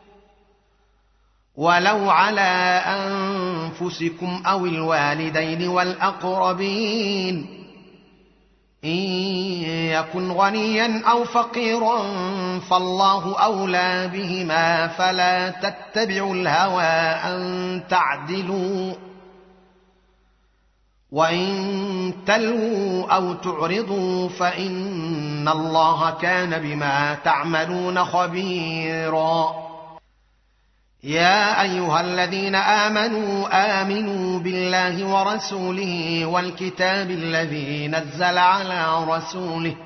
ولو على أنفسكم أو الوالدين والأقربين إن يكن غنيا أو فقيرا فالله أولى بهما فلا تتبعوا الهوى أن تعدلوا وإن تلووا أو تعرضوا فإن الله كان بما تعملون خبيرا يا أيها الذين آمنوا آمنوا بالله ورسوله والكتاب الذي نزل على رسوله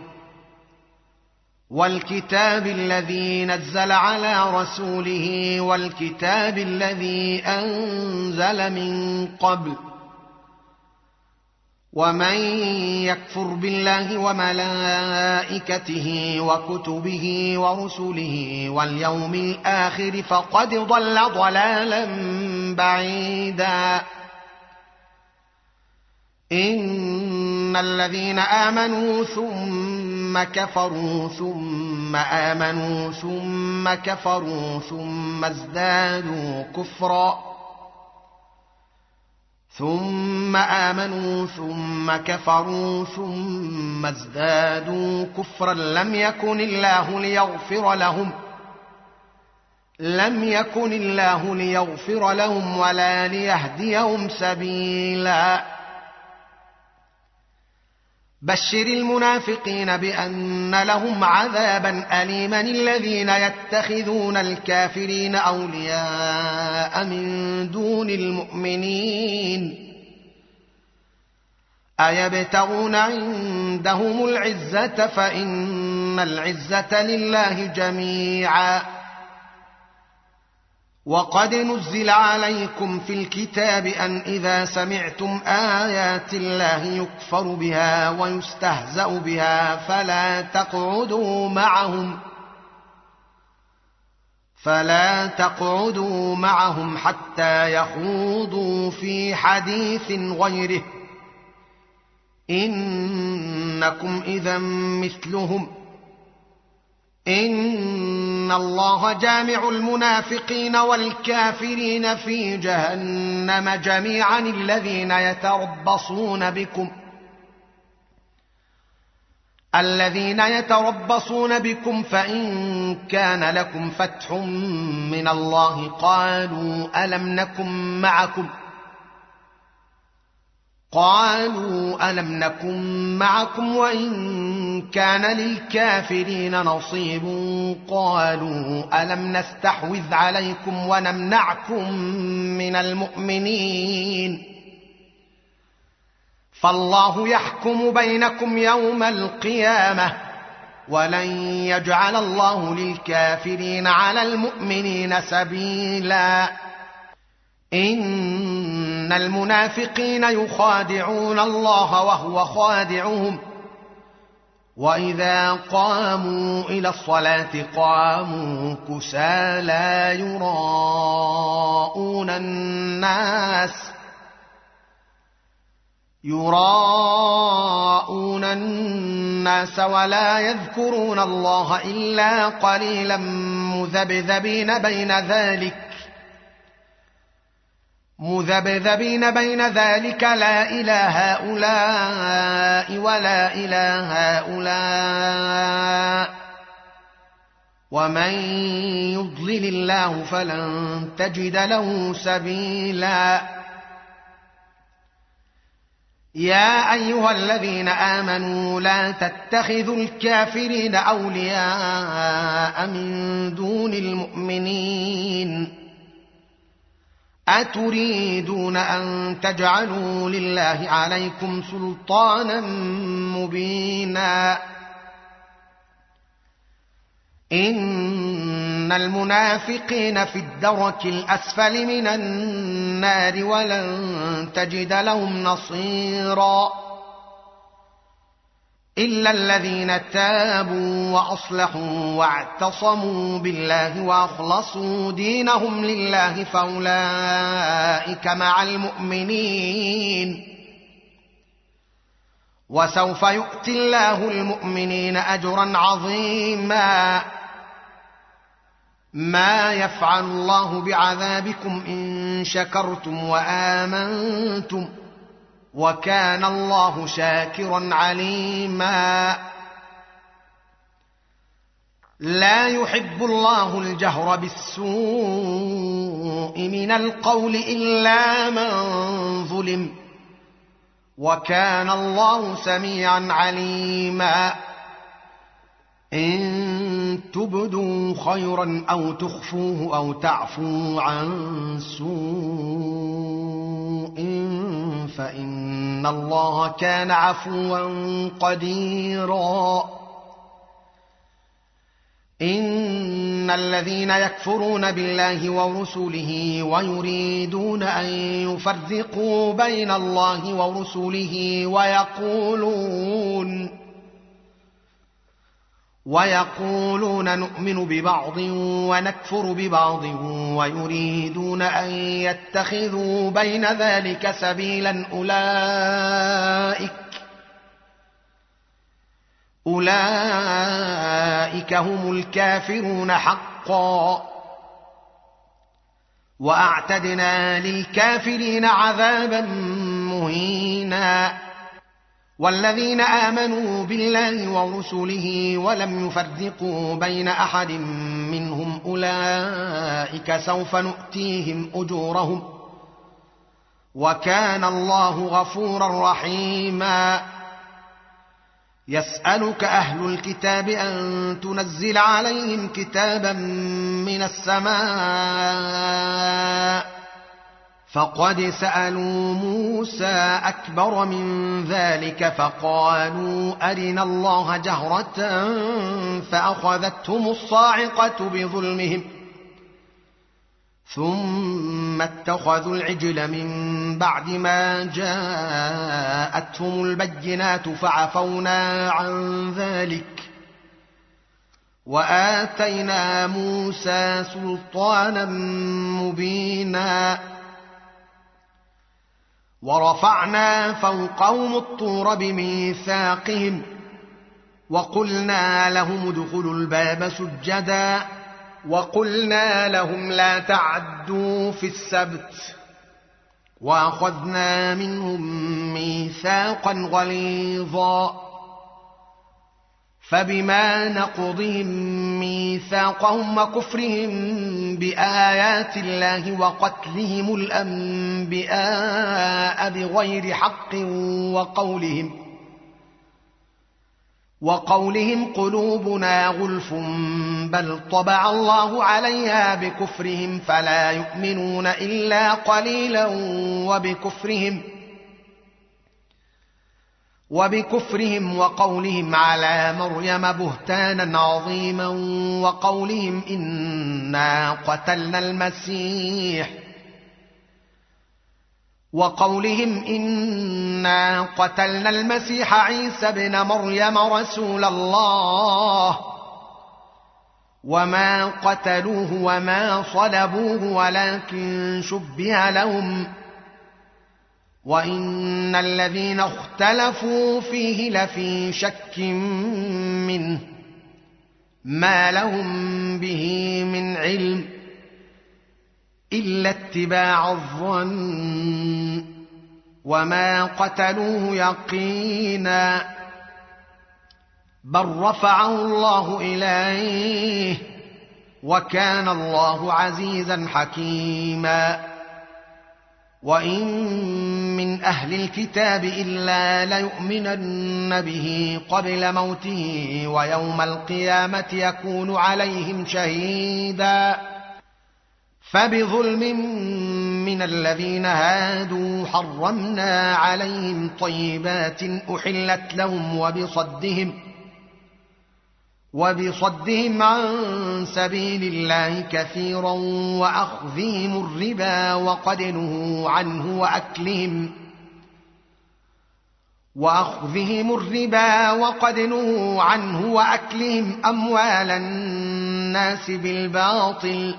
والكتاب الذي نزل على رسوله والكتاب الذي أنزل من قبل ومن يكفر بالله وملائكته وكتبه ورسله واليوم الآخر فقد ضل ضلالا بعيدا إن الذين آمنوا ثم كفروا ثم آمنوا ثم كفروا ثم ازدادوا كفرا ثم آمنوا ثم كفروا ثم ازدادوا كفرا لم يكن الله ليغفر لهم لم يكن الله ليغفر لهم ولا ليهديهم سبيلا بشر المنافقين بأن لهم عذابا أليما الذين يتخذون الكافرين أولياء من دون المؤمنين أيبتغون عندهم العزة فإن العزة لله جميعا وقد نزل عليكم في الكتاب أن إذا سمعتم آيات الله يكفر بها ويستهزأ بها فلا تقعدوا معهم فلا تقعدوا معهم حتى يخوضوا في حديث غيره إنكم إذا مثلهم إن الله جامع المنافقين والكافرين في جهنم جميعا الذين يتربصون بكم الذين يتربصون بكم فإن كان لكم فتح من الله قالوا ألم نكن معكم قالوا ألم نكن معكم وإن كان للكافرين نصيب قالوا ألم نستحوذ عليكم ونمنعكم من المؤمنين فالله يحكم بينكم يوم القيامة ولن يجعل الله للكافرين على المؤمنين سبيلا إن المنافقين يخادعون الله وهو خادعهم وإذا قاموا إلى الصلاة قاموا كسالى يراءون الناس يراءون الناس ولا يذكرون الله إلا قليلا مذبذبين بين ذلك مذبذبين بين ذلك لا إلى هؤلاء ولا إلى هؤلاء ومن يضلل الله فلن تجد له سبيلا يا أيها الذين آمنوا لا تتخذوا الكافرين أولياء من دون المؤمنين أتريدون أن تجعلوا لله عليكم سلطانا مبينا إن المنافقين في الدرك الأسفل من النار ولن تجد لهم نصيرا إلا الذين تابوا وأصلحوا واعتصموا بالله وأخلصوا دينهم لله فأولئك مع المؤمنين وسوف يؤتي الله المؤمنين أجرا عظيما ما يفعل الله بعذابكم إن شكرتم وآمنتم وكان الله شاكرا عليما لا يحب الله الجهر بالسوء من القول إلا من ظلم وكان الله سميعا عليما إن تبدوا خيرا أو تخفوه أو تعفوا عن سوء فإن الله كان عفوا قديرا إن الذين يكفرون بالله ورسله ويريدون أن يفرقوا بين الله ورسله ويقولون ويقولون نؤمن ببعض ونكفر ببعض ويريدون أن يتخذوا بين ذلك سبيلا أولئك أولئك هم الكافرون حقا وأعتدنا للكافرين عذابا مهينا والذين آمنوا بالله ورسله ولم يفرقوا بين أحد منهم أولئك سوف نؤتيهم أجورهم وكان الله غفورا رحيما يسألك أهل الكتاب أن تنزل عليهم كتابا من السماء فقد سألوا موسى أكبر من ذلك فقالوا أرنا الله جهرة فأخذتهم الصاعقة بظلمهم ثم اتخذوا العجل من بعد ما جاءتهم البينات فعفونا عن ذلك وآتينا موسى سلطانا مبينا ورفعنا فوقهم الطور بميثاقهم وقلنا لهم ادخلوا الباب سجدا وقلنا لهم لا تعدوا في السبت وأخذنا منهم ميثاقا غليظا فبما نقضهم ميثاقهم وكفرهم بآيات الله وقتلهم الأنبياء بغير حق وقولهم وقولهم قلوبنا غلف بل طبع الله عليها بكفرهم فلا يؤمنون إلا قليلا وبكفرهم وبكفرهم وقولهم على مريم بهتانا عظيما وقولهم إنا قتلنا المسيح وقولهم إنا قتلنا المسيح عيسى ابن مريم رسول الله وما قتلوه وما صلبوه ولكن شبه لهم وإن الذين اختلفوا فيه لفي شك منه ما لهم به من علم إلا اتباع الظن وما قتلوه يقينا بل رفعه الله إليه وكان الله عزيزا حكيما وإن من أهل الكتاب إلا ليؤمنن به قبل موته ويوم القيامة يكون عليهم شهيدا فبظلم من الذين هادوا حرمنا عليهم طيبات أحلت لهم وبصدهم وبصدهم عن سبيل الله كثيرا وأخذهم الربا وقد نهوا عنه وأكلهم وأخذهم الربا وقد نهوا عنه وأكلهم أموال الناس بالباطل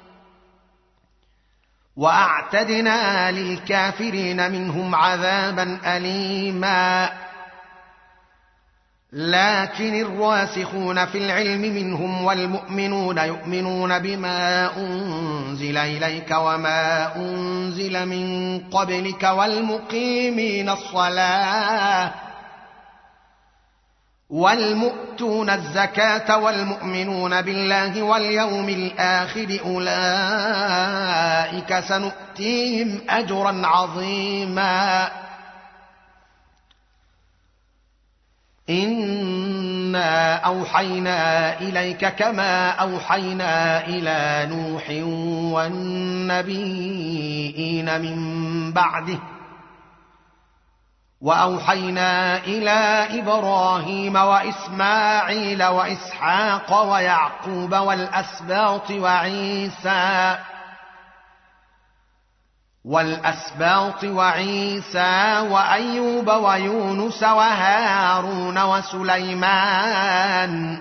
وأعتدنا للكافرين منهم عذابا أليما لكن الراسخون في العلم منهم والمؤمنون يؤمنون بما أنزل إليك وما أنزل من قبلك والمقيمين الصلاة والمؤتون الزكاة والمؤمنون بالله واليوم الآخر أولئك سنؤتيهم أجرا عظيما إنا أوحينا إليك كما أوحينا إلى نوح والنبيين من بعده وأوحينا إلى إبراهيم وإسماعيل وإسحاق ويعقوب والأسباط وعيسى والأسباط وعيسى وأيوب ويونس وهارون وسليمان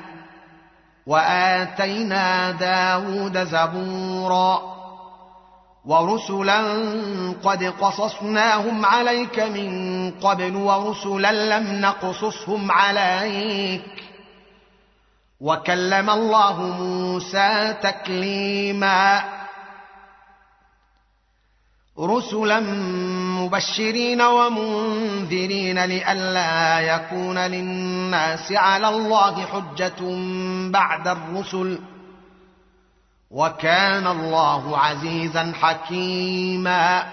وآتينا داود زبورا ورسلا قد قصصناهم عليك من قبل ورسلا لم نقصصهم عليك وكلم الله موسى تكليما رسلا مبشرين ومنذرين لئلا يكون للناس على الله حجة بعد الرسل وكان الله عزيزا حكيما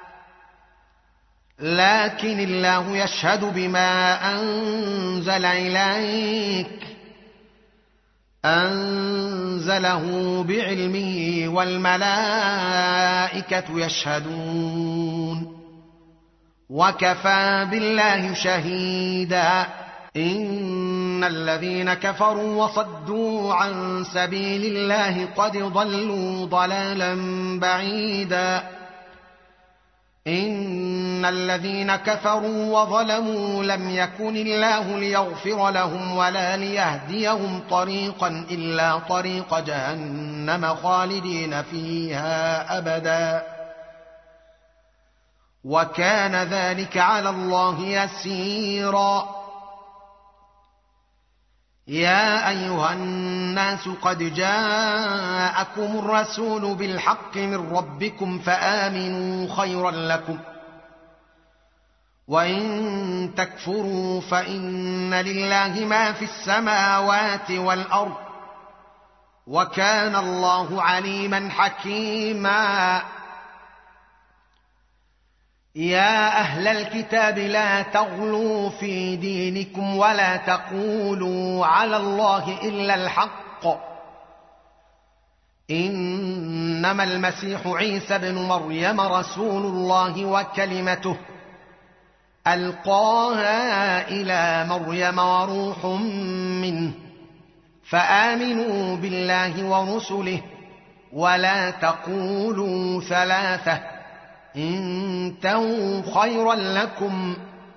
لكن الله يشهد بما أنزل إليك أنزله بعلمه والملائكة يشهدون وكفى بالله شهيدا إن إن الذين كفروا وصدوا عن سبيل الله قد ضلوا ضلالا بعيدا إن الذين كفروا وظلموا لم يكن الله ليغفر لهم ولا ليهديهم طريقا إلا طريق جهنم خالدين فيها أبدا وكان ذلك على الله يسيرا يا أيها الناس قد جاءكم الرسول بالحق من ربكم فآمنوا خيرا لكم وإن تكفروا فإن لله ما في السماوات والأرض وكان الله عليما حكيما يا أهل الكتاب لا تغلوا في دينكم ولا تقولوا على الله إلا الحق إنما المسيح عيسى ابن مريم رسول الله وكلمته ألقاها إلى مريم وروح منه فآمنوا بالله ورسله ولا تقولوا ثلاثة انتهوا خيرا لكم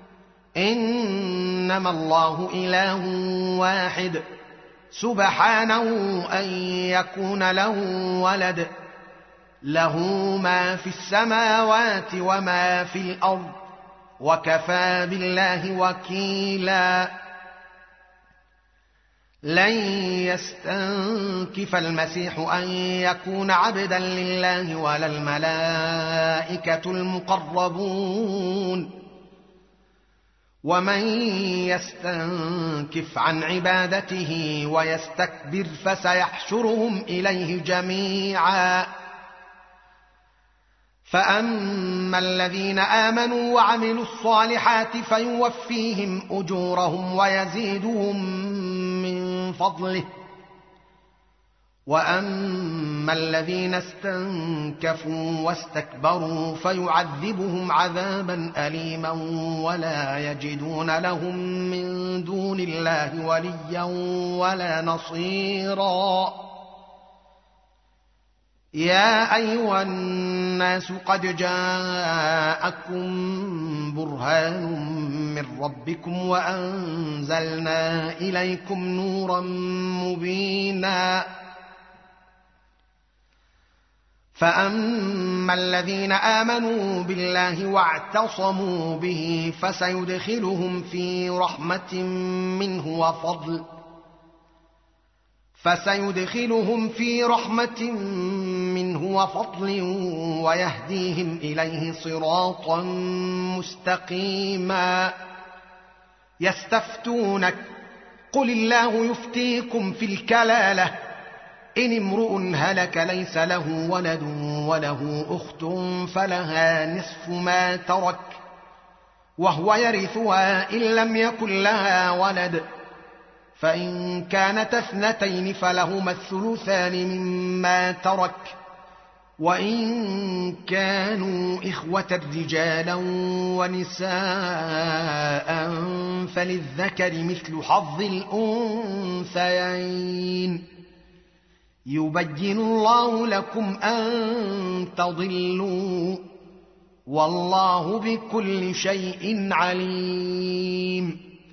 إنما الله إله واحد سبحانه أن يكون له ولد له ما في السماوات وما في الأرض وكفى بالله وكيلا لن يستنكف المسيح أن يكون عبدا لله ولا الملائكة المقربون ومن يستنكف عن عبادته ويستكبر فسيحشرهم إليه جميعا فأما الذين آمنوا وعملوا الصالحات فيوفيهم أجورهم ويزيدهم من فضله وأما الذين استنكفوا واستكبروا فيعذبهم عذابا أليما ولا يجدون لهم من دون الله وليا ولا نصيرا يا أيها الناس قد جاءكم برهان من ربكم وأنزلنا إليكم نورا مبينا فأما الذين آمنوا بالله واعتصموا به فسيدخلهم في رحمة منه وفضل فسيدخلهم في رحمة منه وفضل ويهديهم إليه صراطا مستقيما يستفتونك قل الله يفتيكم في الكلالة إن امرؤ هلك ليس له ولد وله أخت فلها نصف ما ترك وهو يرثها إن لم يكن لها ولد فإن كانت اثنتين فلهما الثلثان مما ترك وإن كانوا إخوة رجالا ونساء فللذكر مثل حظ الأنثيين يبين الله لكم أن تضلوا والله بكل شيء عليم